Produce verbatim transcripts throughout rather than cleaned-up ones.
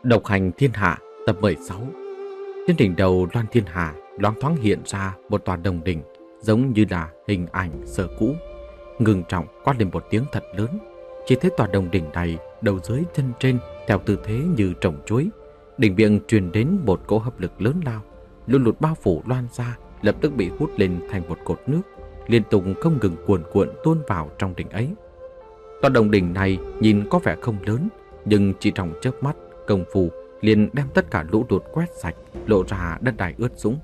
Độc hành thiên hạ tập mười sáu. Trên đỉnh đầu Loan Thiên Hà loáng thoáng hiện ra một tòa đồng đỉnh, giống như là hình ảnh xưa cũ. Ngưng trọng quát lên một tiếng thật lớn. Chỉ thấy tòa đồng đỉnh này đầu dưới chân trên theo tư thế như trồng chuối. Đỉnh miệng truyền đến một cỗ hấp lực lớn lao, lụt lụt bao phủ Loan ra, lập tức bị hút lên thành một cột nước, liên tục không ngừng cuồn cuộn tuôn vào trong đỉnh ấy. Tòa đồng đỉnh này nhìn có vẻ không lớn, nhưng chỉ trong chớp mắt công phu liền đem tất cả lũ lụt quét sạch, lộ ra đất đai ướt sũng.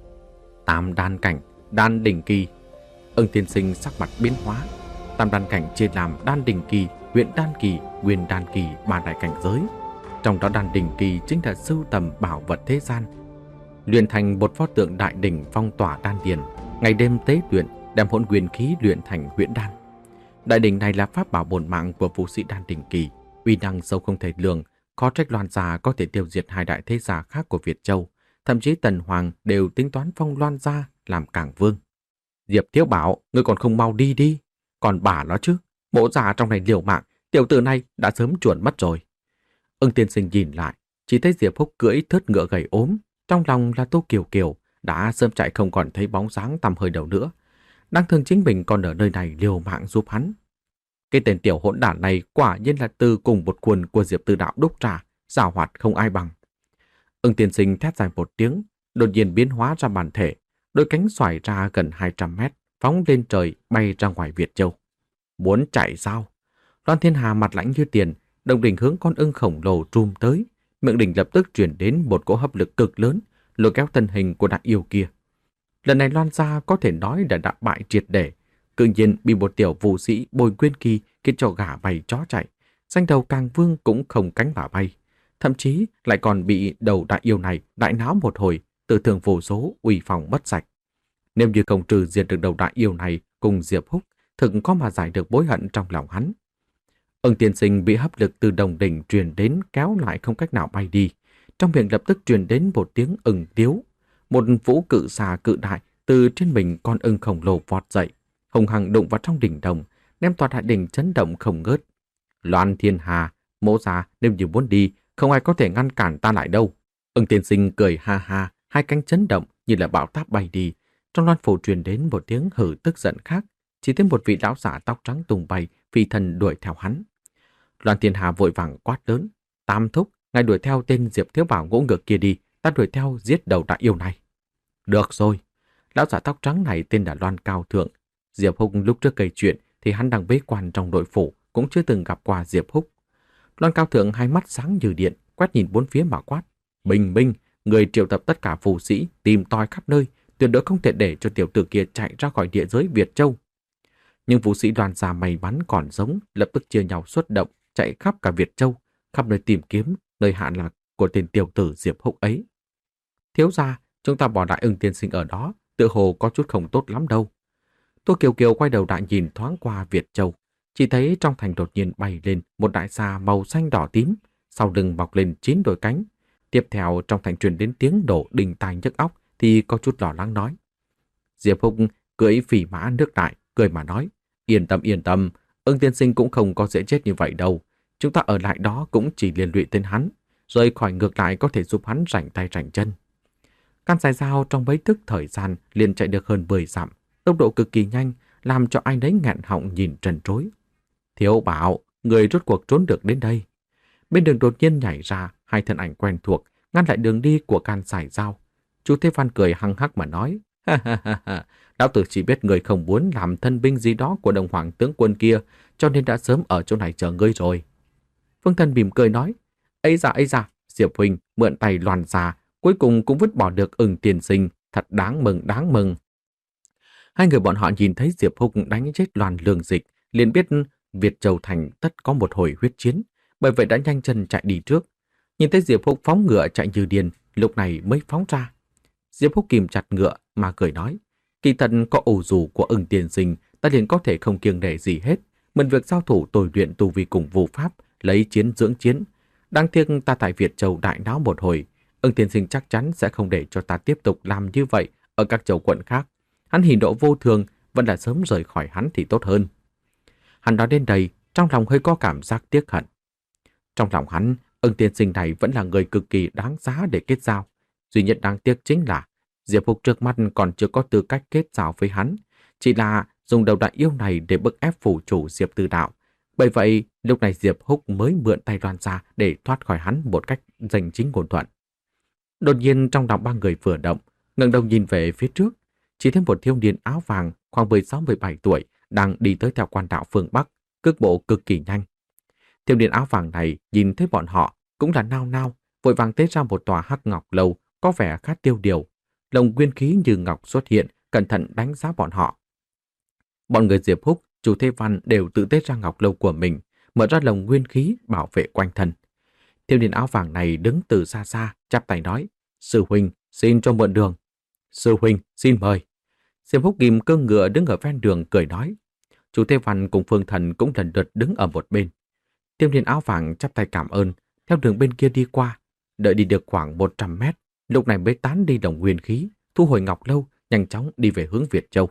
Tam đan cảnh, đan đỉnh kỳ. Ưng tiên sinh sắc mặt biến hóa. Tam đan cảnh chia làm đan đỉnh kỳ, huyện đan kỳ, nguyên đan kỳ, ba đại cảnh giới. Trong đó đan đỉnh kỳ chính là sưu tầm bảo vật thế gian, luyện thành một pho tượng đại đỉnh phong tỏa đan điền, ngày đêm tế luyện, đem hỗn nguyên khí luyện thành huyễn đan. Đại đỉnh này là pháp bảo bổn mạng của vũ sĩ đan đỉnh kỳ, uy năng sâu không thể lường, khó trách Loan gia có thể tiêu diệt hai đại thế gia khác của Việt Châu, thậm chí Tần Hoàng đều tính toán phong Loan gia làm cảng vương. Diệp Thiếu Bảo, ngươi còn không mau đi đi, còn bà nó chứ, mộ già trong này liều mạng, tiểu tử này đã sớm chuồn mất rồi. Ưng tiên sinh nhìn lại, chỉ thấy Diệp Húc cưỡi thớt ngựa gầy ốm, trong lòng là Tô Kiều Kiều, đã sớm chạy không còn thấy bóng dáng tăm hơi đâu nữa. Đáng thương chính mình còn ở nơi này liều mạng giúp hắn. Cái tên tiểu hỗn đản này quả nhiên là từ cùng một quần của Diệp Tư Đạo đúc trả, giàu hoạt không ai bằng. Ưng tiên sinh thét dài một tiếng, đột nhiên biến hóa ra bản thể, đôi cánh xoài ra gần hai trăm mét, phóng lên trời bay ra ngoài Việt Châu. Muốn chạy sao? Loan Thiên Hà mặt lãnh như tiền, đồng đỉnh hướng con ưng khổng lồ trùm tới, miệng đỉnh lập tức truyền đến một cỗ hấp lực cực lớn, lôi kéo thân hình của đại yêu kia. Lần này Loan gia có thể nói là đã bại triệt để, tự nhiên bị một tiểu vũ sĩ Bồi Quyên Kỳ khiến cho gà bay chó chạy, danh đầu càng vương cũng không cánh mà bay, thậm chí lại còn bị đầu đại yêu này đại náo một hồi, tự thường vô số, uy phong mất sạch. Nếu như không trừ diệt được đầu đại yêu này cùng Diệp Húc, thực có mà giải được bối hận trong lòng hắn. Ưng tiên sinh bị hấp lực từ đồng đỉnh truyền đến kéo lại không cách nào bay đi, trong miệng lập tức truyền đến một tiếng ưng tiếu. Một vũ cự xà cự đại từ trên mình con ưng khổng lồ vọt dậy, hùng hằng đụng vào trong đỉnh đồng, đem toàn đại đỉnh chấn động không ngớt. Loan Thiên Hà, mỗ già nếu như muốn đi, không ai có thể ngăn cản ta lại đâu. Ưng tiên sinh cười ha ha, hai cánh chấn động như là bão táp bay đi. Trong loan phủ truyền đến một tiếng hử tức giận khác, chỉ thấy một vị lão giả tóc trắng tung bay, phi thần đuổi theo hắn. Loan Thiên Hà vội vàng quát lớn: Tam thúc, ngài đuổi theo tên Diệp Thiếu Bảo ngỗ ngược kia đi, ta đuổi theo giết đầu đại yêu này. Được rồi. Lão giả tóc trắng này tên là Loan Cao Thượng. Diệp Húc lúc trước gây chuyện thì hắn đang bế quan trong nội phủ, cũng chưa từng gặp qua Diệp Húc. Loan Cao Thượng hai mắt sáng như điện, quét nhìn bốn phía mà quát: Bình minh, người triệu tập tất cả phù sĩ, tìm tòi khắp nơi, tuyệt đối không thể để cho tiểu tử kia chạy ra khỏi địa giới Việt Châu. Nhưng vũ sĩ Loan gia may mắn còn sống, lập tức chia nhau xuất động, chạy khắp cả Việt Châu, khắp nơi tìm kiếm nơi hạ lạc của tên tiểu tử Diệp Húc ấy. Thiếu gia, chúng ta bỏ đại Ưng tiên sinh ở đó, tựa hồ có chút không tốt lắm đâu. Tô Kiều Kiều quay đầu lại nhìn thoáng qua Việt Châu, chỉ thấy trong thành đột nhiên bay lên một đại xà màu xanh đỏ tím, sau lưng mọc lên chín đôi cánh. Tiếp theo trong thành truyền đến tiếng nổ đình tai nhức óc, thì có chút lo lắng nói. Diệp Húc cưỡi phỉ mã nước đại, cười mà nói: Yên tâm yên tâm, Ưng tiên sinh cũng không có dễ chết như vậy đâu. Chúng ta ở lại đó cũng chỉ liên lụy tên hắn, rời khỏi ngược lại có thể giúp hắn rảnh tay rảnh chân. Can dài dao trong mấy tức thời gian liền chạy được hơn mười dặm, tốc độ cực kỳ nhanh, làm cho ai nấy nghẹn họng nhìn trần trối. Thiếu Bảo, người rốt cuộc trốn được đến đây. Bên đường đột nhiên nhảy ra hai thân ảnh quen thuộc, ngăn lại đường đi của Can dài dao. Chú Thế Văn cười hăng hắc mà nói: Ha ha ha ha, lão tử chỉ biết người không muốn làm thân binh gì đó của đồng hoàng tướng quân kia, cho nên đã sớm ở chỗ này chờ ngươi rồi. Phương Thần mỉm cười nói: Ấy da ấy da, Diệp huynh mượn tay Loan gia, cuối cùng cũng vứt bỏ được Ưng tiên sinh, thật đáng mừng đáng mừng. Hai người bọn họ nhìn thấy Diệp Húc đánh chết Loan Lương Dịch, liền biết Việt Châu thành tất có một hồi huyết chiến, bởi vậy đã nhanh chân chạy đi trước. Nhìn thấy Diệp Húc phóng ngựa chạy như điên, lúc này mới phóng ra. Diệp Húc kìm chặt ngựa mà cười nói: Kỳ thật có ổ dù của Ưng tiên sinh, ta liền có thể không kiêng nể gì hết. Mình việc giao thủ tôi luyện tu vi cùng vũ pháp, lấy chiến dưỡng chiến. Đáng tiếc ta tại Việt Châu đại náo một hồi, Ưng tiên sinh chắc chắn sẽ không để cho ta tiếp tục làm như vậy ở các châu quận khác. Hắn hỉ nộ vô thường, vẫn là sớm rời khỏi hắn thì tốt hơn. Hắn nói đến đây, trong lòng hơi có cảm giác tiếc hận. Trong lòng hắn Ưng tiên sinh này vẫn là người cực kỳ đáng giá để kết giao. Duy nhất đáng tiếc chính là Diệp Húc trước mắt còn chưa có tư cách kết giao với hắn, chỉ là dùng đầu đại yêu này để bức ép phủ chủ Diệp Tư Đạo. Bởi vậy, lúc này Diệp Húc mới mượn tay Loan ra để thoát khỏi hắn một cách danh chính ngôn thuận. Đột nhiên trong lòng ba người vừa động, ngẩng đầu nhìn về phía trước, chỉ thấy một thiếu niên áo vàng khoảng mười sáu mười bảy tuổi đang đi tới theo quan đạo phương Bắc, cước bộ cực kỳ nhanh. Thiếu niên áo vàng này nhìn thấy bọn họ cũng là nao nao, vội vàng tế ra một tòa hắc ngọc lâu có vẻ khá tiêu điều. Lồng nguyên khí như ngọc xuất hiện, cẩn thận đánh giá bọn họ. Bọn người Diệp Húc, Chu Thế Văn đều tự tế ra ngọc lâu của mình, mở ra lồng nguyên khí bảo vệ quanh thân. Thiếu niên áo vàng này đứng từ xa xa, chắp tay nói: "Sư huynh, xin cho mượn đường." "Sư huynh, xin mời." Diệp Húc ghim cương ngựa đứng ở ven đường cười nói. Chu Thế Văn cùng Phương Thần cũng lần lượt đứng ở một bên. Thiếu niên áo vàng chắp tay cảm ơn, theo đường bên kia đi qua, đợi đi được khoảng một trăm mét, lúc này mới tán đi đồng nguyên khí, thu hồi ngọc lâu, nhanh chóng đi về hướng Việt Châu.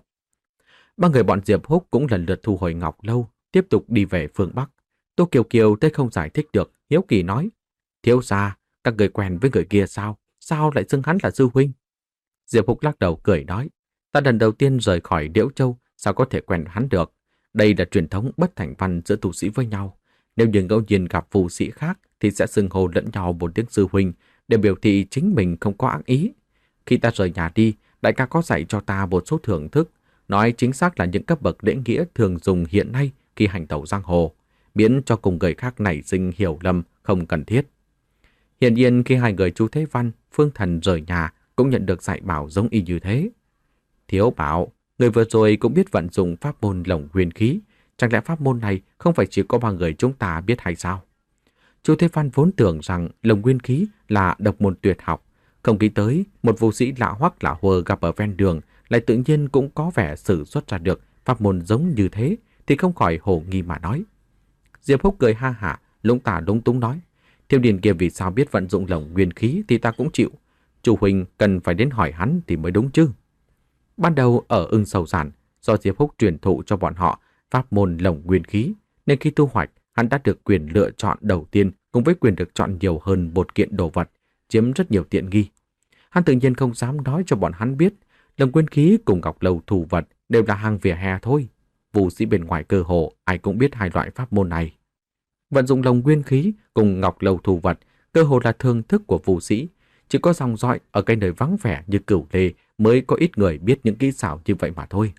Ba người bọn Diệp Húc cũng lần lượt thu hồi ngọc lâu, tiếp tục đi về phương Bắc. Tô Kiều Kiều tới không giải thích được, hiếu kỳ nói: "Thiếu gia, các người quen với người kia sao? Sao lại xưng hắn là sư huynh?" Diệp Húc lắc đầu cười nói: "Ta lần đầu tiên rời khỏi Liễu Châu, sao có thể quen hắn được? Đây là truyền thống bất thành văn giữa tu sĩ với nhau. Nếu như ngẫu nhiên gặp phù sĩ khác thì sẽ xưng hô lẫn nhau một tiếng sư huynh để biểu thị chính mình không có ác ý. Khi ta rời nhà đi, đại ca có dạy cho ta một số thưởng thức, nói chính xác là những cấp bậc lễ nghĩa thường dùng hiện nay khi hành tẩu giang hồ, miễn cho cùng người khác nảy sinh hiểu lầm không cần thiết." Hiển nhiên khi hai người Chu Thế Văn, Phương Thần rời nhà cũng nhận được dạy bảo giống y như thế. "Thiếu bảo, người vừa rồi cũng biết vận dụng pháp môn lồng nguyên khí, chẳng lẽ pháp môn này không phải chỉ có ba người chúng ta biết hay sao?" Chu Thế Văn vốn tưởng rằng lồng nguyên khí là độc môn tuyệt học, không nghĩ tới một vũ sĩ lạ hoắc lạ huơ gặp ở ven đường lại tự nhiên cũng có vẻ sử xuất ra được pháp môn giống như thế, thì không khỏi hồ nghi mà nói. Diệp Húc cười ha hả, lúng tả lúng túng nói: "Thiếu niên kia vì sao biết vận dụng lồng nguyên khí thì ta cũng chịu. Chủ huynh cần phải đến hỏi hắn thì mới đúng chứ." Ban đầu ở Ưng Sầu Sản, do Diệp Húc truyền thụ cho bọn họ pháp môn lồng nguyên khí, nên khi thu hoạch, hắn đã được quyền lựa chọn đầu tiên cùng với quyền được chọn nhiều hơn một kiện đồ vật, chiếm rất nhiều tiện nghi. Hắn tự nhiên không dám nói cho bọn hắn biết, lồng nguyên khí cùng ngọc lầu thủ vật đều là hàng vỉa hè thôi. Vũ sĩ bên ngoài cơ hồ ai cũng biết hai loại pháp môn này. Vận dụng lồng nguyên khí cùng ngọc lầu thủ vật cơ hồ là thương thức của vũ sĩ, chỉ có dòng dõi ở cái nơi vắng vẻ như Cửu Lê mới có ít người biết những kỹ xảo như vậy mà thôi.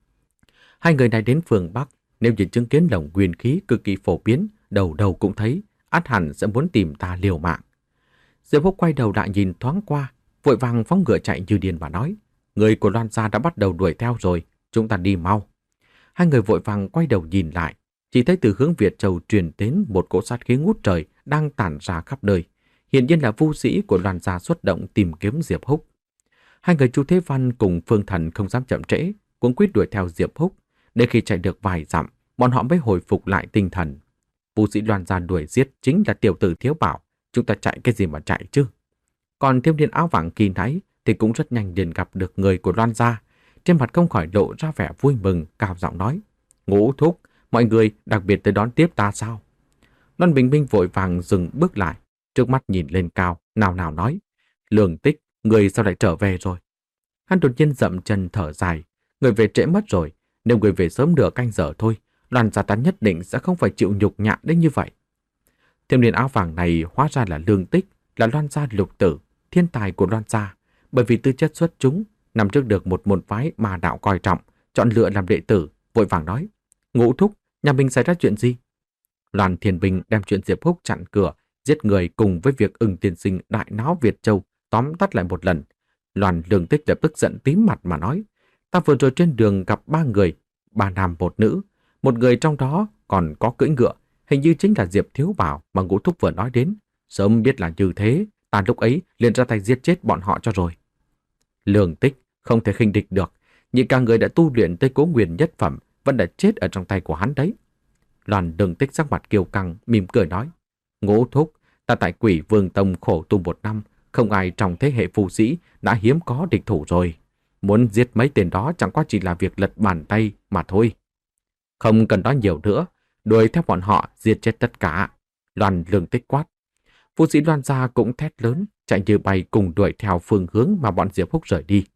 Hai người này đến phương Bắc, nếu như chứng kiến lồng nguyên khí cực kỳ phổ biến, đầu đầu cũng thấy, ắt hẳn sẽ muốn tìm ta liều mạng. Diệp Húc quay đầu lại nhìn thoáng qua, vội vàng phóng ngựa chạy như điên và nói: "Người của Loan gia đã bắt đầu đuổi theo rồi, chúng ta đi mau." Hai người vội vàng quay đầu nhìn lại, chỉ thấy từ hướng Việt Châu truyền đến một cỗ sát khí ngút trời đang tản ra khắp nơi. Hiển nhiên là vũ sĩ của Loan gia xuất động tìm kiếm Diệp Húc. Hai người Chu Thế Văn cùng Phương Thần không dám chậm trễ, cuống quýt đuổi theo Diệp Húc. Để khi chạy được vài dặm, bọn họ mới hồi phục lại tinh thần. Vũ sĩ Loan gia đuổi giết chính là tiểu tử Thiếu Bảo, chúng ta chạy cái gì mà chạy chứ? Còn thiếu niên áo vàng kỳ nãy thì cũng rất nhanh liền gặp được người của Loan gia, trên mặt không khỏi lộ ra vẻ vui mừng, cao giọng nói: "Ngũ thúc, mọi người đặc biệt tới đón tiếp ta sao?" Loan Bình Minh vội vàng dừng bước lại, trước mắt nhìn lên cao, nào nào nói: "Lương Tích, người sao lại trở về rồi?" Hắn đột nhiên dậm chân thở dài: "Người về trễ mất rồi, nếu người về sớm nửa canh giờ thôi, Loan gia ta nhất định sẽ không phải chịu nhục nhã đến như vậy." Thiếu niên áo vàng này hóa ra là Lương Tích, là Loan gia lục tử, thiên tài của Loan gia, bởi vì tư chất xuất chúng, năm trước được một môn phái mà đạo coi trọng, chọn lựa làm đệ tử, vội vàng nói: "Ngũ thúc, nhà mình xảy ra chuyện gì?" Loan Thiên Bình đem chuyện Diệp Húc chặn cửa, giết người cùng với việc Ưng tiên sinh đại náo Việt Châu tóm tắt lại một lần. Loan Lương Tích lập tức giận tím mặt mà nói: "Ta vừa rồi trên đường gặp ba người, ba nam một nữ, một người trong đó còn có cưỡi ngựa, hình như chính là Diệp Thiếu Bảo mà Ngũ thúc vừa nói đến. Sớm biết là như thế, ta lúc ấy liền ra tay giết chết bọn họ cho rồi." Lương Tích không thể khinh địch được, nhị ca người đã tu luyện tới Cố Nguyên nhất phẩm, vẫn đã chết ở trong tay của hắn đấy. Loan Lương Tích sắc mặt kiêu căng, mỉm cười nói: "Ngũ thúc, ta tại Quỷ Vương Tông khổ tu một năm, không ai trong thế hệ phù sĩ đã hiếm có địch thủ rồi. Muốn giết mấy tên đó chẳng qua chỉ là việc lật bàn tay mà thôi." "Không cần nói nhiều nữa, đuổi theo bọn họ giết chết tất cả." Loan Lương Tích quát. Vũ sĩ Loan gia cũng thét lớn, chạy như bay cùng đuổi theo phương hướng mà bọn Diệp Húc rời đi.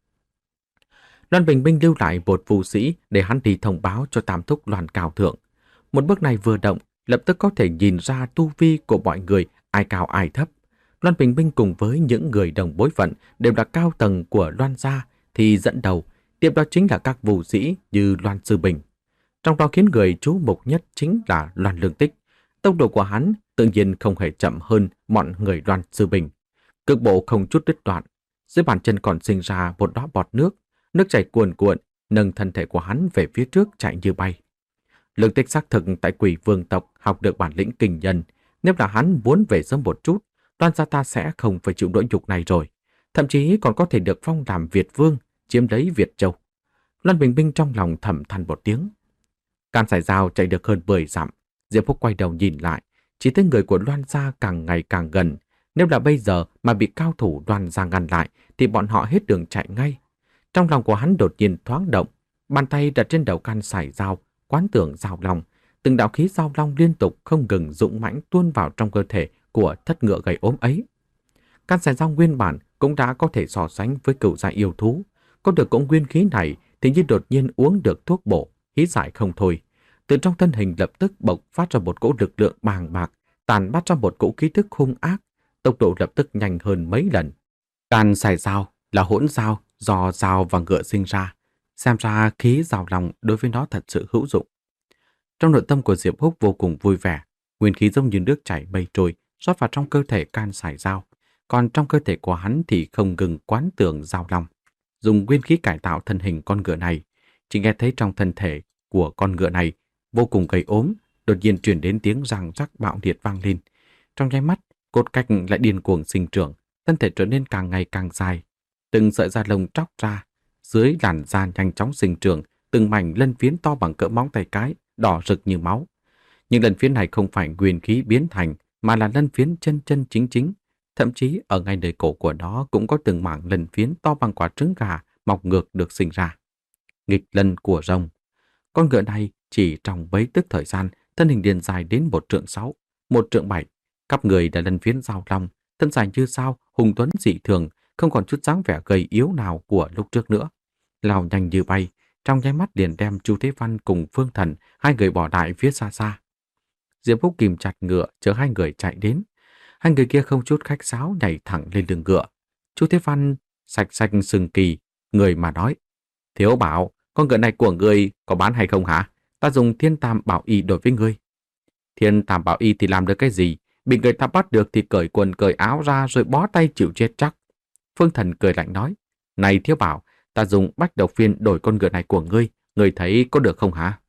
Loan Bình Minh lưu lại một vũ sĩ để hắn đi thông báo cho Tam Thúc Loan Cao Thượng. Một bước này vừa động, lập tức có thể nhìn ra tu vi của mọi người ai cao ai thấp. Loan Bình Minh cùng với những người đồng bối phận đều là cao tầng của Loan gia thì dẫn đầu, tiếp đó chính là các vũ sĩ như Loan Sư Bình. Trong đó khiến người chú mục nhất chính là Loan Lương Tích. Tốc độ của hắn tự nhiên không hề chậm hơn mọi người Loan Sư Bình. Cực bộ không chút đứt đoạn, dưới bàn chân còn sinh ra một đóa bọt nước, nước chảy cuồn cuộn, nâng thân thể của hắn về phía trước chạy như bay. Lương Tích xác thực tại Quỷ Vương tộc học được bản lĩnh kinh nhân, nếu là hắn muốn về sớm một chút, Loan gia ta sẽ không phải chịu nỗi nhục này rồi, thậm chí còn có thể được phong làm Việt Vương, chiếm lấy Việt Châu. Loan Bình Minh trong lòng thầm than một tiếng. Can Sải Dao chạy được hơn mười dặm, Diệp Phúc quay đầu nhìn lại, chỉ thấy người của Loan gia càng ngày càng gần. Nếu là bây giờ mà bị cao thủ Loan gia ngăn lại, thì bọn họ hết đường chạy ngay. Trong lòng của hắn đột nhiên thoáng động, bàn tay đặt trên đầu Can Sải Dao, quán tưởng giao long, từng đạo khí giao long liên tục không ngừng dũng mãnh tuôn vào trong cơ thể của thất ngựa gầy ốm ấy. Can Sải Dao nguyên bản cũng đã có thể so sánh với cửu gia yêu thú, có được cỗ nguyên khí này thì như đột nhiên uống được thuốc bổ, hí giải không thôi. Từ trong thân hình lập tức bộc phát ra một cỗ lực lượng bàng bạc, tàn bắt ra một cỗ khí thức hung ác, tốc độ lập tức nhanh hơn mấy lần. Can Sải Dao là hỗn giao do dao và ngựa sinh ra, xem ra khí giao long đối với nó thật sự hữu dụng. Trong nội tâm của Diệp Húc vô cùng vui vẻ, nguyên khí giống như nước chảy mây trôi rót vào trong cơ thể Can Sải Dao, còn trong cơ thể của hắn thì không ngừng quán tưởng giao long, dùng nguyên khí cải tạo thân hình con ngựa này. Chỉ nghe thấy trong thân thể của con ngựa này vô cùng gầy ốm, đột nhiên truyền đến tiếng răng rắc bạo liệt vang lên. Trong nháy mắt, cốt cách lại điên cuồng sinh trưởng, thân thể trở nên càng ngày càng dài, từng sợi da lông tróc ra, dưới làn da nhanh chóng sinh trưởng, từng mảnh lân phiến to bằng cỡ móng tay cái, đỏ rực như máu. Nhưng lân phiến này không phải nguyên khí biến thành, mà là lân phiến chân chân chính chính. Thậm chí ở ngay nơi cổ của nó cũng có từng mảng lân phiến to bằng quả trứng gà mọc ngược được sinh ra. Nghịch lân của rồng. Con ngựa này chỉ trong bấy tức thời gian, thân hình liền dài đến một trượng sáu, một trượng bảy, khắp người là lân phiến giao long, thân dài như sao, hùng tuấn dị thường, không còn chút dáng vẻ gầy yếu nào của lúc trước nữa. Lao nhanh như bay, trong nháy mắt liền đem Chu Thế Văn cùng Phương Thần hai người bỏ lại phía xa xa. Diệp Phúc kìm chặt ngựa chờ hai người chạy đến. Hai người kia không chút khách sáo nhảy thẳng lên lưng ngựa. Chu Thế Văn sạch sạch sừng kỳ, người mà nói: Thiếu Bảo, con ngựa này của ngươi có bán hay không hả? Ta dùng Thiên Tam Bảo Y đổi với ngươi. Thiên Tam Bảo Y thì làm được cái gì? Bị người ta bắt được thì cởi quần cởi áo ra rồi bó tay chịu chết chắc. Phương Thần cười lạnh nói: Này Thiếu Bảo, ta dùng bách độc phiên đổi con ngựa này của ngươi, ngươi thấy có được không hả?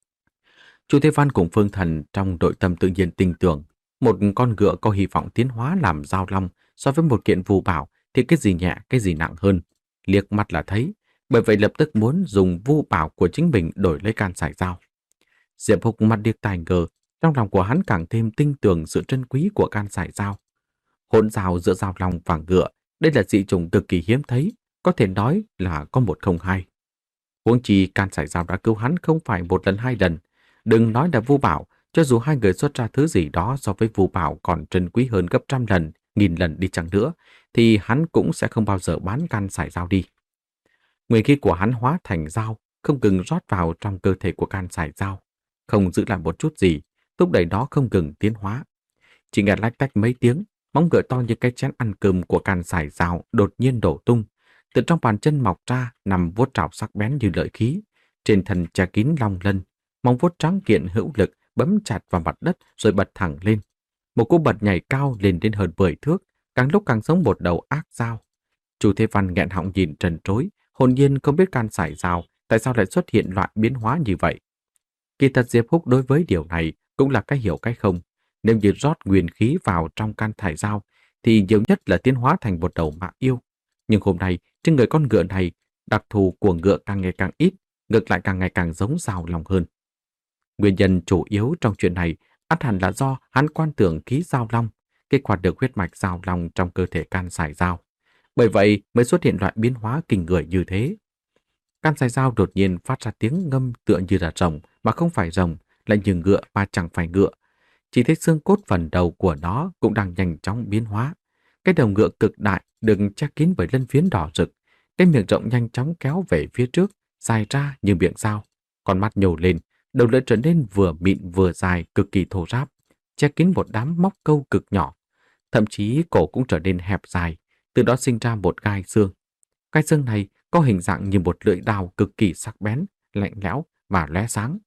Chu Thế Văn cùng Phương Thần trong nội tâm tự nhiên tin tưởng, một con ngựa có hy vọng tiến hóa làm giao long so với một kiện vu bảo thì cái gì nhẹ cái gì nặng hơn, liếc mắt là thấy, bởi vậy lập tức muốn dùng vu bảo của chính mình đổi lấy Can Sải Dao. Diệp Húc mặt điếc tai ngờ, trong lòng của hắn càng thêm tin tưởng sự trân quý của Can Sải Dao. Hỗn giao giữa giao long và ngựa, đây là dị chủng cực kỳ hiếm thấy, có thể nói là có một không hai. Huống chi Can Sải Dao đã cứu hắn không phải một lần hai lần, đừng nói là vu bảo, cho dù hai người xuất ra thứ gì đó so với vu bảo còn trân quý hơn gấp trăm lần, nghìn lần đi chăng nữa, thì hắn cũng sẽ không bao giờ bán Can Sải Dao đi. Nguyên khí của hắn hóa thành dao, không ngừng rót vào trong cơ thể của Can Sải Dao, không giữ lại một chút gì, thúc đẩy đó không ngừng tiến hóa. Chỉ nghe lách tách mấy tiếng, móng ngựa to như cái chén ăn cơm của Can Sải Dao đột nhiên đổ tung, từ trong bàn chân mọc ra nằm vuốt trảo sắc bén như lợi khí, trên thân che kín long lân, móng vuốt trắng kiện hữu lực bấm chặt vào mặt đất rồi bật thẳng lên. Một cú bật nhảy cao lên đến hơn mười thước, càng lúc càng giống một đầu ác dao. Chu Thế Văn nghẹn họng nhìn trần trối, hồn nhiên không biết Can Sải Dao tại sao lại xuất hiện loại biến hóa như vậy. Kỳ thật Diệp Húc đối với điều này cũng là cái hiểu cái không. Nếu như rót nguyên khí vào trong Can Sải Dao thì nhiều nhất là tiến hóa thành một đầu mã yêu. Nhưng hôm nay trên người con ngựa này, đặc thù của ngựa càng ngày càng ít, ngược lại càng ngày càng giống dao lòng hơn. Nguyên nhân chủ yếu trong chuyện này ắt hẳn là do hắn quan tưởng khí giao long, kích hoạt được huyết mạch giao long trong cơ thể Can Sải Dao. Bởi vậy mới xuất hiện loại biến hóa kinh người như thế. Can Sải Dao đột nhiên phát ra tiếng ngâm tựa như là rồng mà không phải rồng, lại như ngựa mà chẳng phải ngựa. chỉ thấy xương cốt phần đầu của nó cũng đang nhanh chóng biến hóa. Cái đầu ngựa cực đại được che kín bởi lân phiến đỏ rực, cái miệng rộng nhanh chóng kéo về phía trước, dài ra như miệng dao. Con mắt nhổ lên, đầu lưỡi trở nên vừa mịn vừa dài, cực kỳ thô ráp, che kín một đám móc câu cực nhỏ. Thậm chí cổ cũng trở nên hẹp dài, từ đó sinh ra một gai xương. Gai xương này có hình dạng như một lưỡi dao cực kỳ sắc bén, lạnh lẽo và lóe sáng.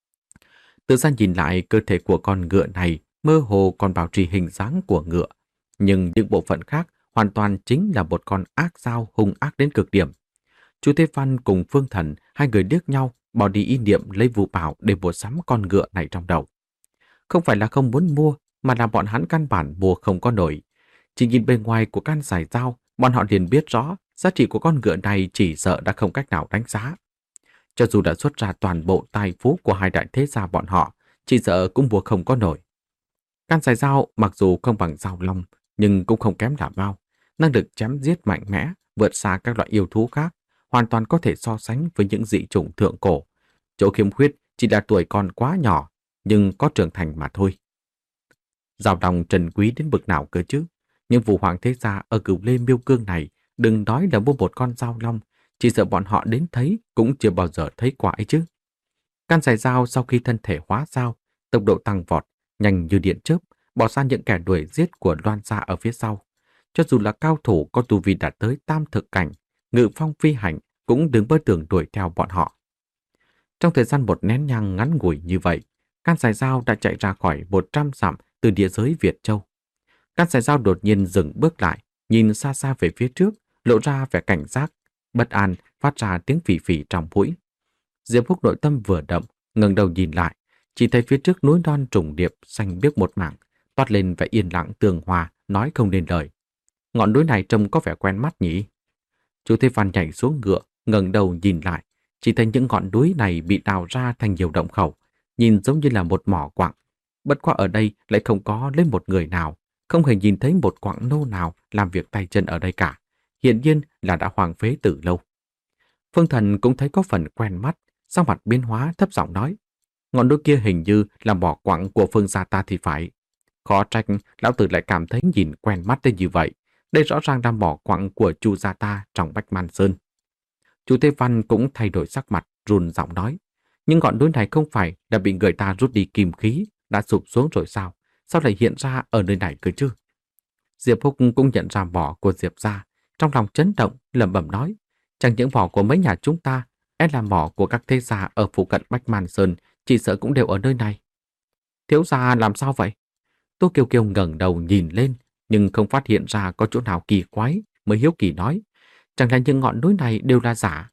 Từ xa nhìn lại, cơ thể của con ngựa này mơ hồ còn bảo trì hình dáng của ngựa, nhưng những bộ phận khác hoàn toàn chính là một con ác dao hung ác đến cực điểm. Chu Thế Văn cùng Phương Thần, hai người liếc nhau, bỏ đi ý niệm lấy vũ bảo để mua sắm con ngựa này trong đầu. Không phải là không muốn mua, mà là bọn hắn căn bản mua không có nổi. Chỉ nhìn bề ngoài của căn giải dao, bọn họ liền biết rõ giá trị của con ngựa này chỉ sợ đã không cách nào đánh giá. Cho dù đã xuất ra toàn bộ tài phú của hai đại thế gia bọn họ, chỉ sợ cũng mua không có nổi. Căn giải dao mặc dù không bằng dao long, nhưng cũng không kém là bao. Năng lực chém giết mạnh mẽ, vượt xa các loại yêu thú khác, hoàn toàn có thể so sánh với những dị chủng thượng cổ. Chỗ khiếm khuyết chỉ là tuổi còn quá nhỏ, nhưng có trưởng thành mà thôi. Dao long trân quý đến bực nào cơ chứ? Nhưng Vũ Hoàng thế gia ở Cửu Lê Miêu Cương này, đừng nói là mua một con dao long, chỉ sợ bọn họ đến thấy cũng chưa bao giờ thấy qua ấy chứ. Căn giải dao sau khi thân thể hóa dao, tốc độ tăng vọt, nhanh như điện chớp, bỏ xa những kẻ đuổi giết của Loan gia ở phía sau. Cho dù là cao thủ có tu vi đạt tới tam thực cảnh, ngự phong phi hành cũng đứng bơ tường đuổi theo bọn họ. Trong thời gian một nén nhang ngắn ngủi như vậy, căn giải dao đã chạy ra khỏi một trăm dặm từ địa giới Việt Châu. Căn giải dao đột nhiên dừng bước lại, nhìn xa xa về phía trước, lộ ra vẻ cảnh giác, bất an, phát ra tiếng phì phì trong mũi. Diệp Húc nội tâm vừa động, ngẩng đầu nhìn lại, chỉ thấy phía trước núi non trùng điệp xanh biếc một mảng, toát lên vẻ yên lặng tường hòa, nói không nên lời. Ngọn núi này trông có vẻ quen mắt nhỉ? Chu Thế Văn nhảy xuống ngựa, ngẩng đầu nhìn lại, chỉ thấy những ngọn núi này bị đào ra thành nhiều động khẩu, nhìn giống như là một mỏ quặng. Bất quá ở đây lại không có lên một người nào, không hề nhìn thấy một quặng nô nào làm việc tay chân ở đây cả. Hiển nhiên là đã hoang phế từ lâu. Phương Thần cũng thấy có phần quen mắt, sau mặt biến hóa thấp giọng nói: ngọn núi kia hình như là mỏ quặng của Phương gia ta thì phải. Khó trách lão tử lại cảm thấy nhìn quen mắt đến như vậy. Đây rõ ràng là mỏ quặng của Chu gia ta trong Bách Man Sơn. Chu Thế Văn cũng thay đổi sắc mặt, run giọng nói: nhưng ngọn núi này không phải đã bị người ta rút đi kim khí, đã sụp xuống rồi sao? Sao lại hiện ra ở nơi này cơ chứ? Diệp Húc cũng nhận ra mỏ của Diệp gia, trong lòng chấn động, lẩm bẩm nói: chẳng những mỏ của mấy nhà chúng ta, e là mỏ của các thế gia ở phụ cận Bách Man Sơn, chỉ sợ cũng đều ở nơi này. Thiếu gia làm sao vậy? Tô Kiều Kiều ngẩng đầu nhìn lên, nhưng không phát hiện ra có chỗ nào kỳ quái, mới hiếu kỳ nói: chẳng lẽ những ngọn núi này đều là giả?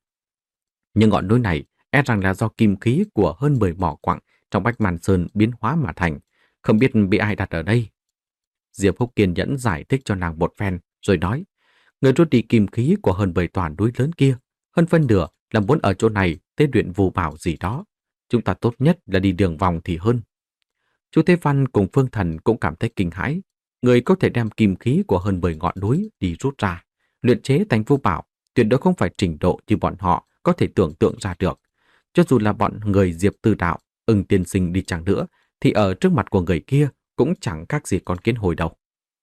Nhưng ngọn núi này e rằng là do kim khí của hơn mười mỏ quặng trong Bách Man Sơn biến hóa mà thành, không biết bị ai đặt ở đây. Diệp Húc kiên nhẫn giải thích cho nàng một phen, rồi nói: người rút đi kim khí của hơn mười tòa núi lớn kia, hơn phân nửa là muốn ở chỗ này tế luyện phù bảo gì đó. Chúng ta tốt nhất là đi đường vòng thì hơn. Chu Thế Văn cùng Phương Thần cũng cảm thấy kinh hãi. Người có thể đem kim khí của hơn mười ngọn núi đi rút ra, luyện chế thành phù bảo, tuyệt đối không phải trình độ như bọn họ có thể tưởng tượng ra được. Cho dù là bọn người Diệp Tư Đạo, Ưng tiên sinh đi chăng nữa, thì ở trước mặt của người kia cũng chẳng khác gì con kiến hồi đâu.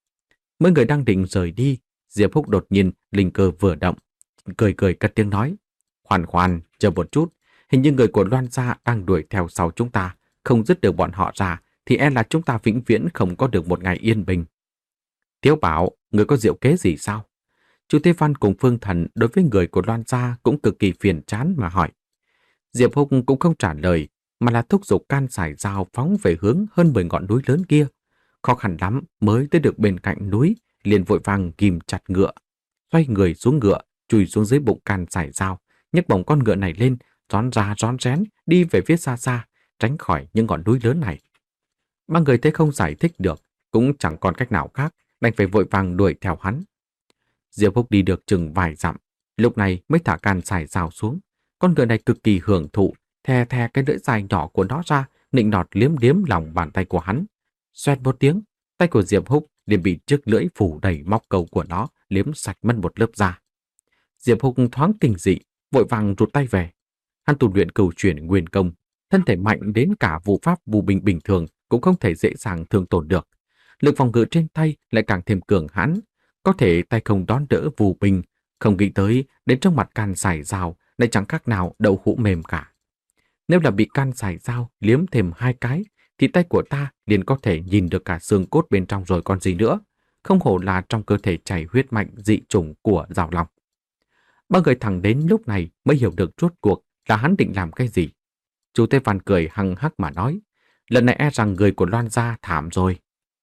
Mấy người đang định rời đi, Diệp Húc đột nhiên linh cơ vừa động, cười cười cất tiếng nói: khoan khoan, chờ một chút, hình như người của Loan gia đang đuổi theo sau chúng ta, không dứt được bọn họ ra, thì e là chúng ta vĩnh viễn không có được một ngày yên bình. Tiếu Bảo, người có diệu kế gì sao? Chu Thế Văn cùng Phương Thần đối với người của Loan gia cũng cực kỳ phiền chán mà hỏi. Diệp Húc cũng không trả lời, mà là thúc giục can sải dao phóng về hướng hơn mười ngọn núi lớn kia. Khó khăn lắm mới tới được bên cạnh núi, liền vội vàng ghim chặt ngựa, xoay người xuống ngựa, chui xuống dưới bụng can sải dao, nhấc bổng con ngựa này lên, rón ra rón rén đi về phía xa xa, tránh khỏi những ngọn núi lớn này. Ba người thấy không giải thích được, cũng chẳng còn cách nào khác, đành phải vội vàng đuổi theo hắn. Diệp Húc đi được chừng vài dặm, lúc này mới thả can sải dao xuống. Con ngựa này cực kỳ hưởng thụ, thè thè cái lưỡi dài nhỏ của nó ra, nịnh nọt liếm liếm lòng bàn tay của hắn. Xoẹt một tiếng, tay của Diệp Húc liền bị chiếc lưỡi phủ đầy móc câu của nó liếm sạch mất một lớp da. Diệp Húc thoáng kinh dị, vội vàng rụt tay về. Hắn tu luyện cửu chuyển nguyên công, thân thể mạnh đến cả vụ pháp bù bình bình thường cũng không thể dễ dàng thương tổn được. Lực phòng ngự trên tay lại càng thêm cường hãn, có thể tay không đón đỡ vù bình, không nghĩ tới đến trong mặt can sải dao lại chẳng khác nào đậu hũ mềm cả. Nếu là bị can sải dao liếm thêm hai cái, thì tay của ta liền có thể nhìn được cả xương cốt bên trong rồi còn gì nữa. Không hổ là trong cơ thể chảy huyết mạnh dị chủng của Dao Long. Ba người thẳng đến lúc này mới hiểu được rốt cuộc là hắn định làm cái gì. Chú Thế Văn cười hăng hắc mà nói, lần này e rằng người của Loan gia thảm rồi.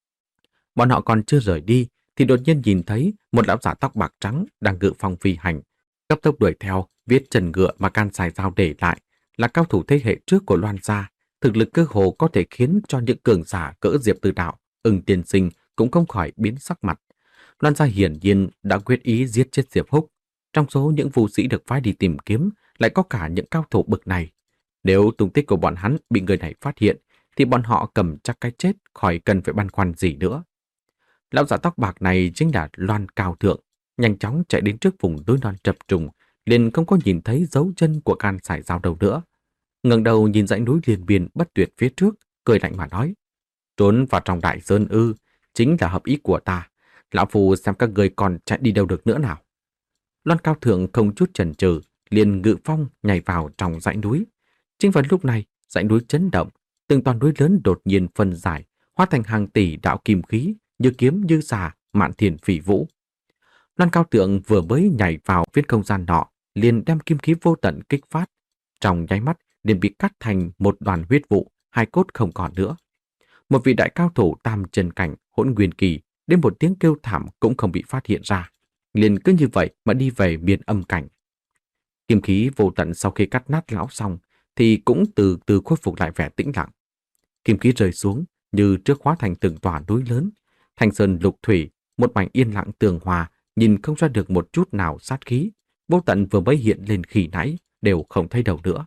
Bọn họ còn chưa rời đi thì đột nhiên nhìn thấy một lão giả tóc bạc trắng đang ngự phong phi hành, cấp tốc đuổi theo, viết chân ngựa mà can sải dao để lại là cao thủ thế hệ trước của Loan gia, thực lực cơ hồ có thể khiến cho những cường giả cỡ Diệp Tư Đạo, Ưng Tiên Sinh cũng không khỏi biến sắc mặt. Loan gia hiển nhiên đã quyết ý giết chết Diệp Húc. Trong số những vũ sĩ được phái đi tìm kiếm lại có cả những cao thủ bậc này. Nếu tung tích của bọn hắn bị người này phát hiện thì bọn họ cầm chắc cái chết, khỏi cần phải băn khoăn gì nữa. Lão giả tóc bạc này chính là Loan Cao Thượng, nhanh chóng chạy đến trước vùng núi non chập trùng, liền không có nhìn thấy dấu chân của can sải dao đâu nữa. Ngẩng đầu nhìn dãy núi liên miên bất tuyệt phía trước, cười lạnh mà nói, trốn vào trong đại sơn ư, chính là hợp ý của ta. Lão phù xem các người còn chạy đi đâu được nữa nào. Loan Cao Thượng không chút chần chừ, liền ngự phong nhảy vào trong dãy núi. Chính vào lúc này, dãy núi chấn động, từng toàn núi lớn đột nhiên phân giải, hóa thành hàng tỷ đạo kim khí, như kiếm như xà, mạn thiên phỉ vũ. Loan Cao Thượng vừa mới nhảy vào phiến không gian nọ, liền đem kim khí vô tận kích phát. Trong nháy mắt, liền bị cắt thành một đoàn huyết vụ, hai cốt không còn nữa. Một vị đại cao thủ tam chân cảnh hỗn nguyên kỳ, đến một tiếng kêu thảm cũng không bị phát hiện ra, liền cứ như vậy mà đi về miền âm cảnh. Kim khí vô tận sau khi cắt nát lão xong thì cũng từ từ khôi phục lại vẻ tĩnh lặng. Kim khí rơi xuống như trước hóa thành từng tòa núi lớn, thanh sơn lục thủy, một mảnh yên lặng tường hòa, nhìn không ra được một chút nào sát khí. Vô tận vừa mới hiện lên khi nãy đều không thấy đâu nữa.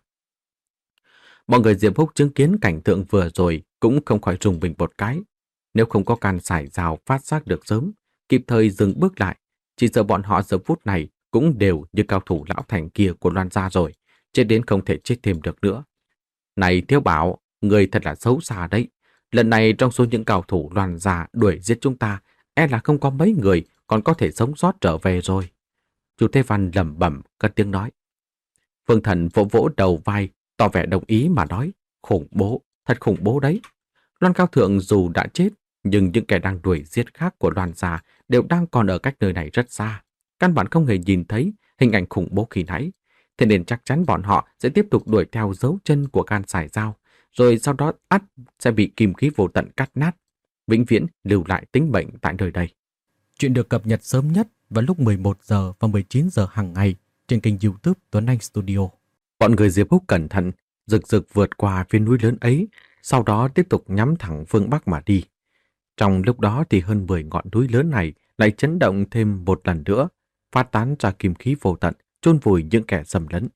Mọi người Diệp Húc chứng kiến cảnh tượng vừa rồi cũng không khỏi rùng mình một cái. Nếu không có can sải dao phát giác được sớm, kịp thời dừng bước lại, chỉ sợ bọn họ giờ phút này cũng đều như cao thủ lão thành kia của Loan gia rồi, chết đến không thể chết thêm được nữa. Này Thiếu Bảo, người thật là xấu xa đấy. Lần này trong số những cao thủ Loan gia đuổi giết chúng ta, e là không có mấy người còn có thể sống sót trở về rồi. Chu Thế Văn lẩm bẩm cất tiếng nói. Phương Thần vỗ vỗ đầu vai, tỏ vẻ đồng ý mà nói, khủng bố, thật khủng bố đấy. Loan Cao Thượng dù đã chết, nhưng những kẻ đang đuổi giết khác của Loan gia đều đang còn ở cách nơi này rất xa. Căn bản không hề nhìn thấy hình ảnh khủng bố khi nãy. Thế nên chắc chắn bọn họ sẽ tiếp tục đuổi theo dấu chân của can sải dao, rồi sau đó ắt sẽ bị kim khí vô tận cắt nát, vĩnh viễn lưu lại tính mệnh tại nơi đây. Chuyện được cập nhật sớm nhất vào lúc mười một giờ và mười chín giờ hàng ngày trên kênh YouTube Tuấn Anh Studio. Bọn người Diệp Húc cẩn thận, rực rực vượt qua phía núi lớn ấy, sau đó tiếp tục nhắm thẳng phương Bắc mà đi. Trong lúc đó thì hơn mười ngọn núi lớn này lại chấn động thêm một lần nữa, phát tán ra kim khí vô tận, chôn vùi những kẻ xâm lấn.